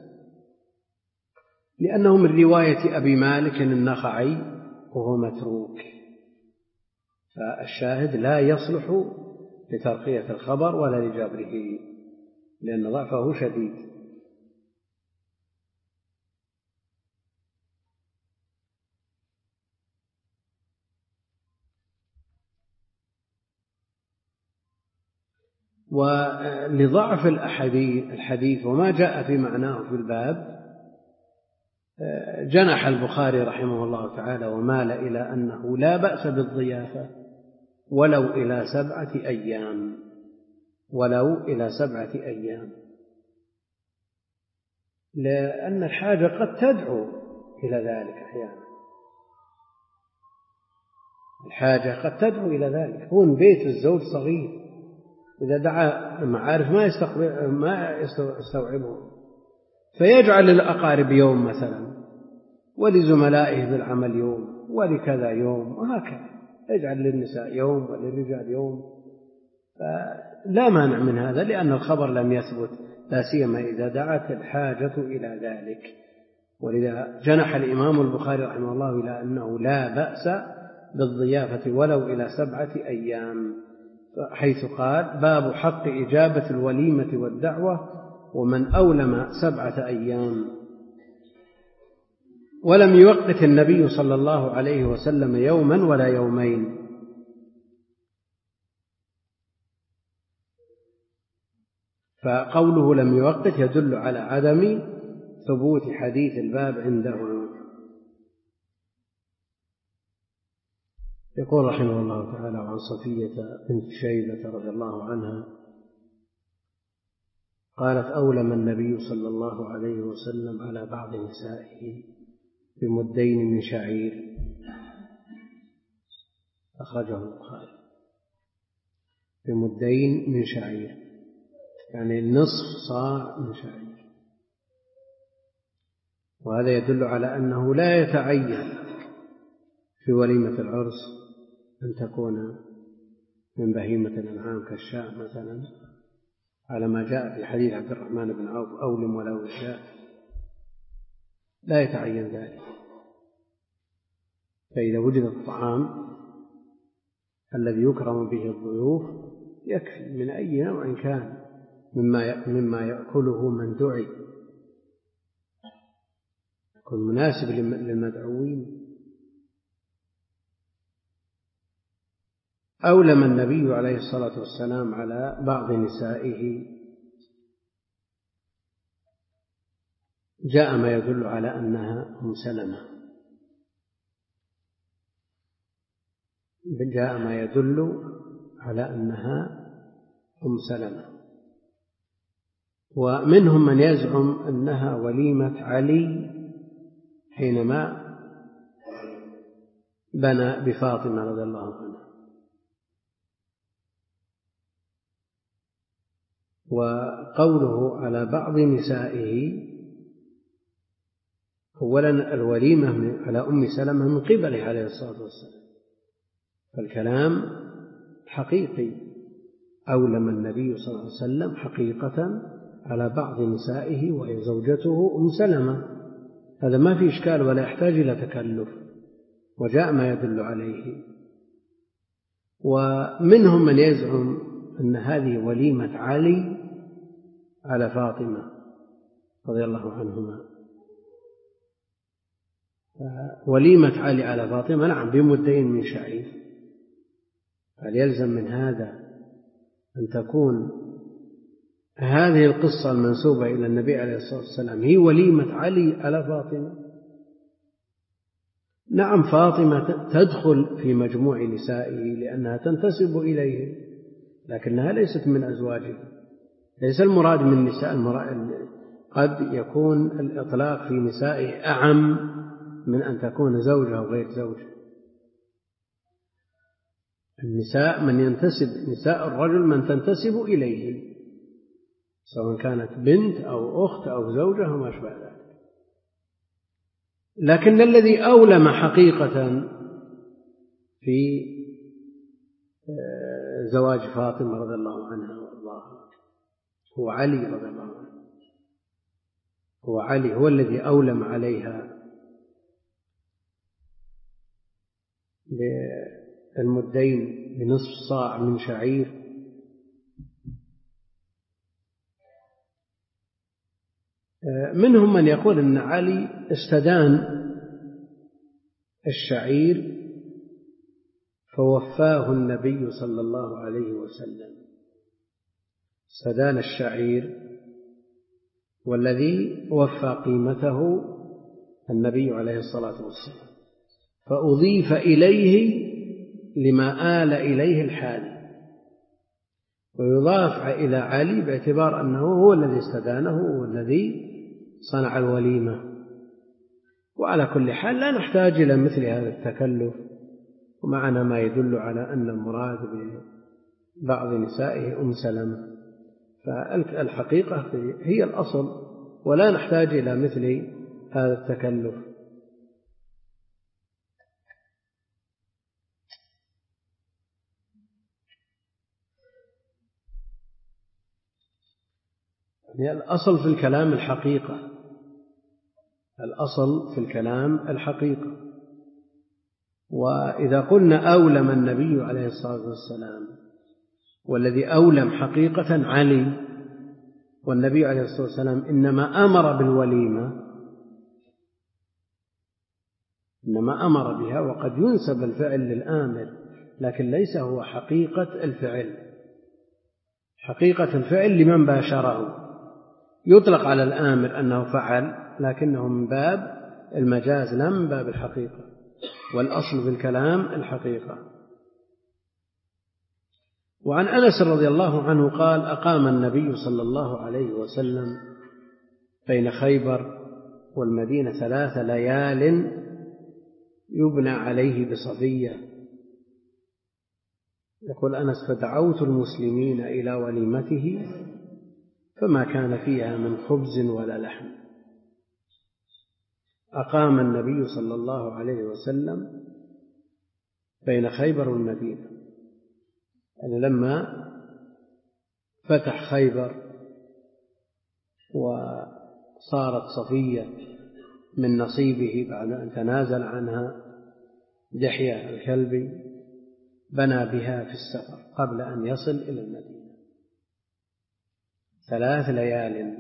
لأنه من رواية أبي مالك النخعي وهو متروك، فالشاهد لا يصلح لترقية الخبر ولا لجبره لأن ضعفه شديد. ولضعف الحديث وما جاء في معناه في الباب جنح البخاري رحمه الله تعالى ومال إلى أنه لا بأس بالضيافة ولو إلى سبعة أيام، ولو إلى سبعة أيام، لأن الحاجة قد تدعو إلى ذلك أحيانا، الحاجة قد تدعو إلى ذلك. هون بيت الزوج صغير، إذا دعا المعارف ما ما يستوعبه، فيجعل للأقارب يوم مثلا، ولزملائه بالعمل يوم، ولكذا يوم، وهكذا يجعل للنساء يوم وللرجال يوم. لا مانع من هذا لأن الخبر لم يثبت، لا سيما إذا دعت الحاجة إلى ذلك. ولذا جنح الإمام البخاري رحمه الله إلى أنه لا بأس بالضيافة ولو إلى سبعة أيام، حيث قال: باب حق إجابة الوليمة والدعوة ومن أولم سبعة أيام. ولم يوقت النبي صلى الله عليه وسلم يوما ولا يومين. فقوله لم يوقت يدل على عدم ثبوت حديث الباب عنده. يقول رحمه الله تعالى: عن صفية بنت شيبة رضي الله عنها قالت: أولم النبي صلى الله عليه وسلم على بعض نسائه بمدين من شعير، أخرجه البخاري. بمدين من شعير يعني النصف صاع من شعير، وهذا يدل على أنه لا يتعين في وليمة العرس أن تكون من بهيمة الأنعام كالشاة مثلا، على ما جاء في حديث عبد الرحمن بن عوف: أولم ولو شاء، لا يتعين ذلك. فإذا وجد الطعام الذي يكرم به الضيوف يكفي من أي نوع كان مما مما يأكله من دعي، يكون مناسب للمدعوين. أولم النبي عليه الصلاة والسلام على بعض نسائه، جاء ما يدل على أنها أم سلمة، جاء ما يدل على أنها أم سلمة. ومنهم من يزعم أنها وليمة علي حينما بنى بفاطمة رضي الله عنها. وقوله على بعض نسائه، أولا الوليمة على أم سلمة من قبله عليه الصلاة والسلام، فالكلام حقيقي. أولم النبي صلى الله عليه وسلم حقيقة على بعض نسائه وهي زوجته أم سلمة، هذا ما في إشكال ولا يحتاج إلى تكلف، وجاء ما يدل عليه. ومنهم من يزعم أن هذه وليمة علي على فاطمة رضي الله عنهما. وليمة علي على فاطمة نعم بمدين من شعير، هل يلزم من هذا أن تكون هذه القصة المنسوبة إلى النبي عليه الصلاة والسلام هي وليمة علي على فاطمة؟ نعم فاطمة تدخل في مجموع نسائه لأنها تنتسب إليه، لكنها ليست من أزواجه. ليس المراد من نساء المراد، قد يكون الإطلاق في نسائه أعم من أن تكون زوجة أو غير زوجة. النساء من ينتسب، نساء الرجل من تنتسب إليه، سواء كانت بنت أو أخت أو زوجة وما أشبه ذلك. لكن الذي أولم حقيقة في زواج فاطمة رضي الله عنها وارضاها هو علي رضي الله عنه. هو علي هو الذي أولم عليها بالمدين بنصف صاع من شعير، منهم من يقول أن علي استدان الشعير فوفاه النبي صلى الله عليه وسلم. استدان الشعير والذي وفى قيمته النبي عليه الصلاة والسلام، فأضيف إليه لما آل إليه الحال، ويضاف إلى علي باعتبار أنه هو الذي استدانه والذي صنع الوليمة. وعلى كل حال لا نحتاج إلى مثل هذا التكلف، ومعنا ما يدل على أن المراد ببعض نسائه أم سلمة، فالحقيقة هي الأصل ولا نحتاج إلى مثل هذا التكلف. يعني الأصل في الكلام الحقيقة، الأصل في الكلام الحقيقة. وإذا قلنا أولم النبي عليه الصلاة والسلام، والذي أولم حقيقة علي، والنبي عليه الصلاة والسلام إنما أمر بالوليمة، إنما أمر بها، وقد ينسب الفعل للآمر لكن ليس هو حقيقة الفعل. حقيقة الفعل لمن باشره، يطلق على الآمر أنه فعل لكنه من باب المجاز لا من باب الحقيقة، والأصل في الكلام الحقيقة. وعن أنس رضي الله عنه قال: أقام النبي صلى الله عليه وسلم بين خيبر والمدينة ثلاث ليال يبنى عليه بصفية. يقول أنس: فدعوت المسلمين إلى وليمته فما كان فيها من خبز ولا لحم. أقام النبي صلى الله عليه وسلم بين خيبر والمدينة، يعني لما فتح خيبر وصارت صفية من نصيبه بعد أن تنازل عنها دحية الكلبي، بنى بها في السفر قبل أن يصل إلى المدينة ثلاث ليال.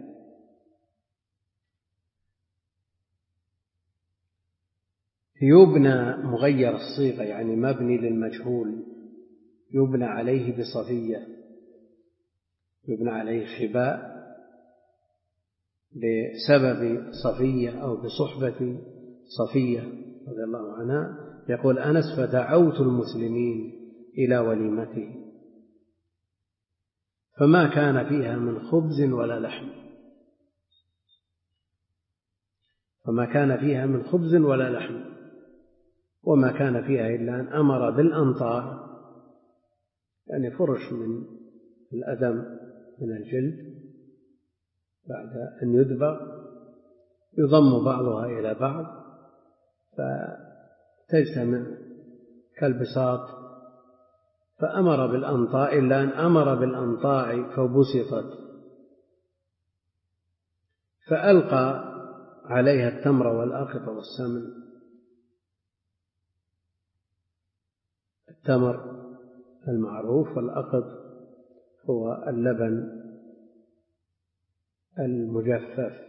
يبنى مغير الصيغة، يعني مبني للمجهول، يبنى عليه بصفية، يبنى عليه خباء بسبب صفية أو بصحبة صفية رضي الله عنها. يقول أنس: فدعوت المسلمين إلى وليمته فما كان فيها من خبز ولا لحم، فما كان فيها من خبز ولا لحم، وما كان فيها إلا أن أمر بالأنطار، يعني فرش من الأدم من الجلد بعد أن يدبغ يضم بعضها إلى بعض فتجتمع كالبساط، فأمر بالأنطاء إلا أن أمر بالأنطاع فبسطت، فألقى عليها التمر والأقط والسمن. التمر المعروف، والأقط هو اللبن المجفف،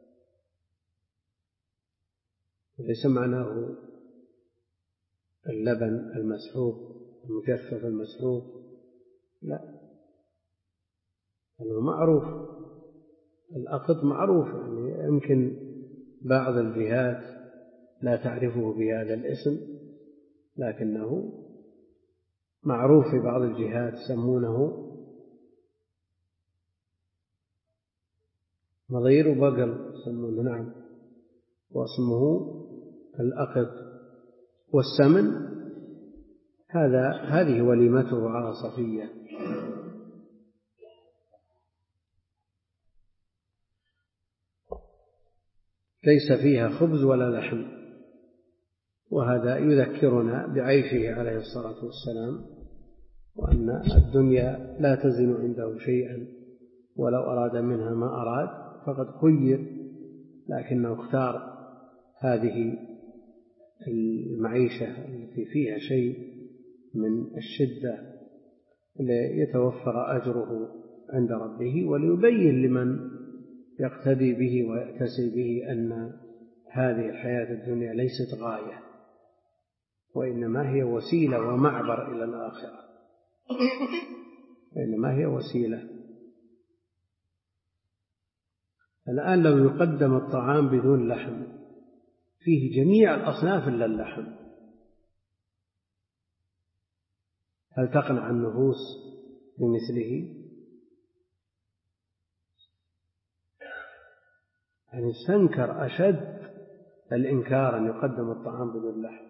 وليس معناه اللبن المسحوق المجفف المسحوق، لا، هو معروف. الأقط معروف، يعني يمكن بعض الجهات لا تعرفه بهذا الاسم، لكنه معروف في بعض الجهات يسمونه نظير وبقل يسمونه، نعم، واسمه الأقط. والسمن هذا هذه وليمته على صفية، ليس فيها خبز ولا لحم، وهذا يذكرنا بعيشه عليه الصلاة والسلام، وأن الدنيا لا تزن عنده شيئا، ولو أراد منها ما أراد فقد خير، لكنه اختار هذه المعيشة التي فيها شيء من الشدة ليتوفر أجره عند ربه، وليبين لمن يقتدي به ويأتسي به أن هذه الحياة الدنيا ليست غاية، وإنما هي وسيلة ومعبر إلى الآخرة، وإنما هي وسيلة. الآن لو يقدم الطعام بدون لحم فيه جميع الأصناف إلا اللحم، هل تقنع النفوس بمثله؟ يعني استنكر أشد الإنكار أن يقدم الطعام بدون لحم.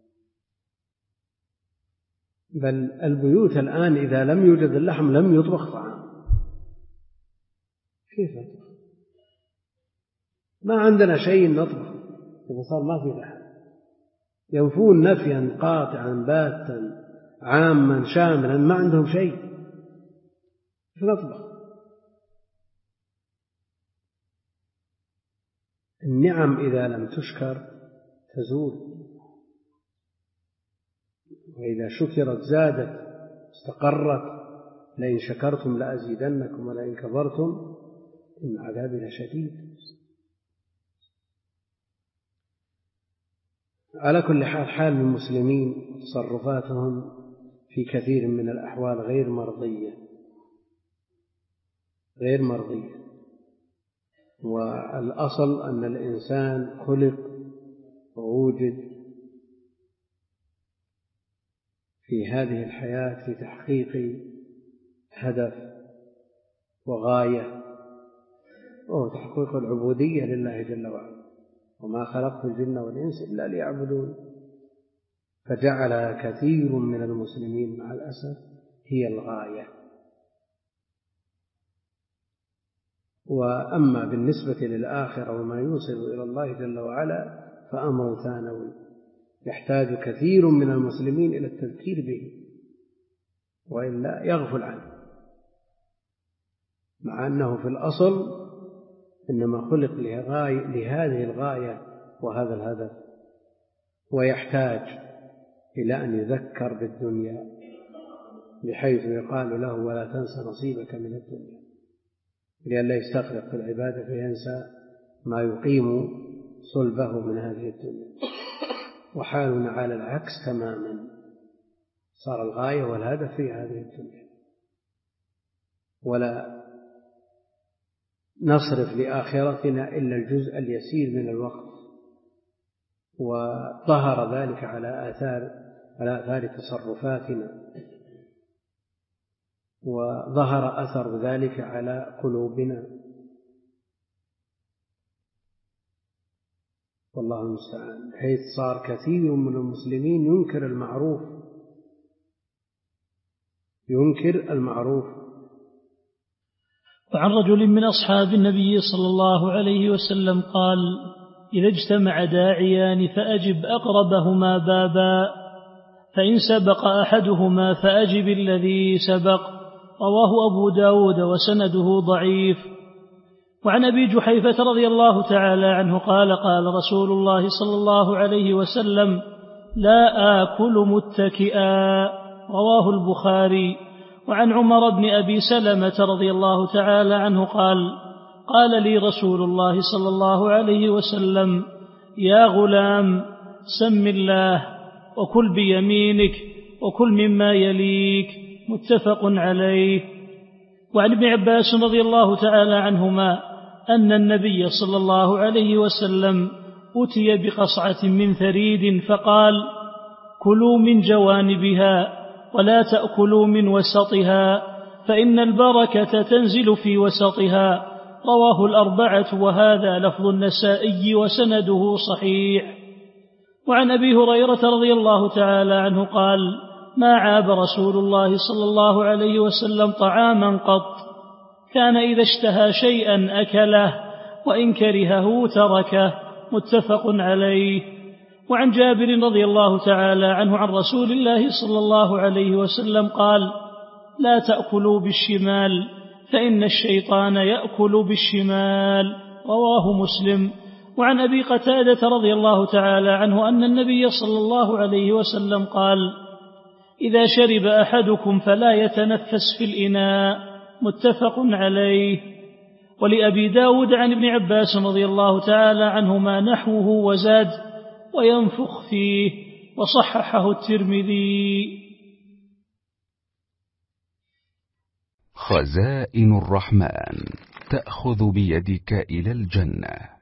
بل البيوت الآن إذا لم يوجد اللحم لم يطبخ طعام. كيف نطبخ؟ ما عندنا شيء نطبخ إذا صار ما في لحم. ينفون نفيا قاطعا باتا عاما شاملا، ما عندهم شيء، كيف نطبخ؟ النعم إذا لم تشكر تزول، وإذا شكرت زادت استقرت. لئن شكرتم لأزيدنكم ولئن كفرتم إن عذابي لشديد. على كل حال، حال المسلمين تصرفاتهم في كثير من الأحوال غير مرضية غير مرضية والأصل أن الإنسان خلق ووجد في هذه الحياة في تحقيق هدف وغاية، وهو تحقيق العبودية لله جل وعلا، وما خلقت الجن والإنس إلا ليعبدون. فجعل كثير من المسلمين مع الأسف هي الغاية. وأما بالنسبة للآخرة وما يوصل إلى الله جل وعلا فأمر ثانوي يحتاج كثير من المسلمين إلى التذكير به، وإلا يغفل عنه، مع أنه في الأصل إنما خلق لهذه الغاية وهذا الهدف، ويحتاج إلى أن يذكر بالدنيا بحيث يقال له ولا تنس نصيبك من الدنيا، لئلا يستغرق في العبادة فينسى ما يقيم صلبه من هذه الدنيا. وحالنا على العكس تماما، صار الغاية والهدف في هذه الدنيا، ولا نصرف لآخرتنا إلا الجزء اليسير من الوقت. وظهر ذلك على آثار على آثار تصرفاتنا، وظهر أثر ذلك على قلوبنا، والله المستعان، حيث صار كثير من المسلمين ينكر المعروف ينكر المعروف وعن رجل من أصحاب النبي صلى الله عليه وسلم قال: إذا اجتمع داعيان فأجب أقربهما بابا، فإن سبق أحدهما فأجب الذي سبق. رواه أبو داود وسنده ضعيف. وعن أبي جحيفة رضي الله تعالى عنه قال: قال رسول الله صلى الله عليه وسلم: لا آكل متكئا. رواه البخاري. وعن عمر بن أبي سلمة رضي الله تعالى عنه قال: قال لي رسول الله صلى الله عليه وسلم: يا غلام، سم الله وكل بيمينك وكل مما يليك. متفق عليه. وعن ابن عباس رضي الله تعالى عنهما أن النبي صلى الله عليه وسلم أتي بقصعة من ثريد فقال: كلوا من جوانبها ولا تأكلوا من وسطها، فإن البركة تنزل في وسطها. رواه الأربعة، وهذا لفظ النسائي وسنده صحيح. وعن أبي هريرة رضي الله تعالى عنه قال: ما عاب رسول الله صلى الله عليه وسلم طعاما قط، كان إذا اشتهى شيئا أكله، وإن كرهه تركه. متفق عليه. وعن جابر رضي الله تعالى عنه عن رسول الله صلى الله عليه وسلم قال: لا تأكلوا بالشمال، فإن الشيطان يأكل بالشمال. رواه مسلم. وعن أبي قتادة رضي الله تعالى عنه أن النبي صلى الله عليه وسلم قال: إذا شرب أحدكم فلا يتنفس في الإناء. متفق عليه. ولأبي داود عن ابن عباس رضي الله تعالى عنهما نحوه وزاد: وينفخ فيه. وصححه الترمذي. خزائن الرحمن تأخذ بيدك إلى الجنة.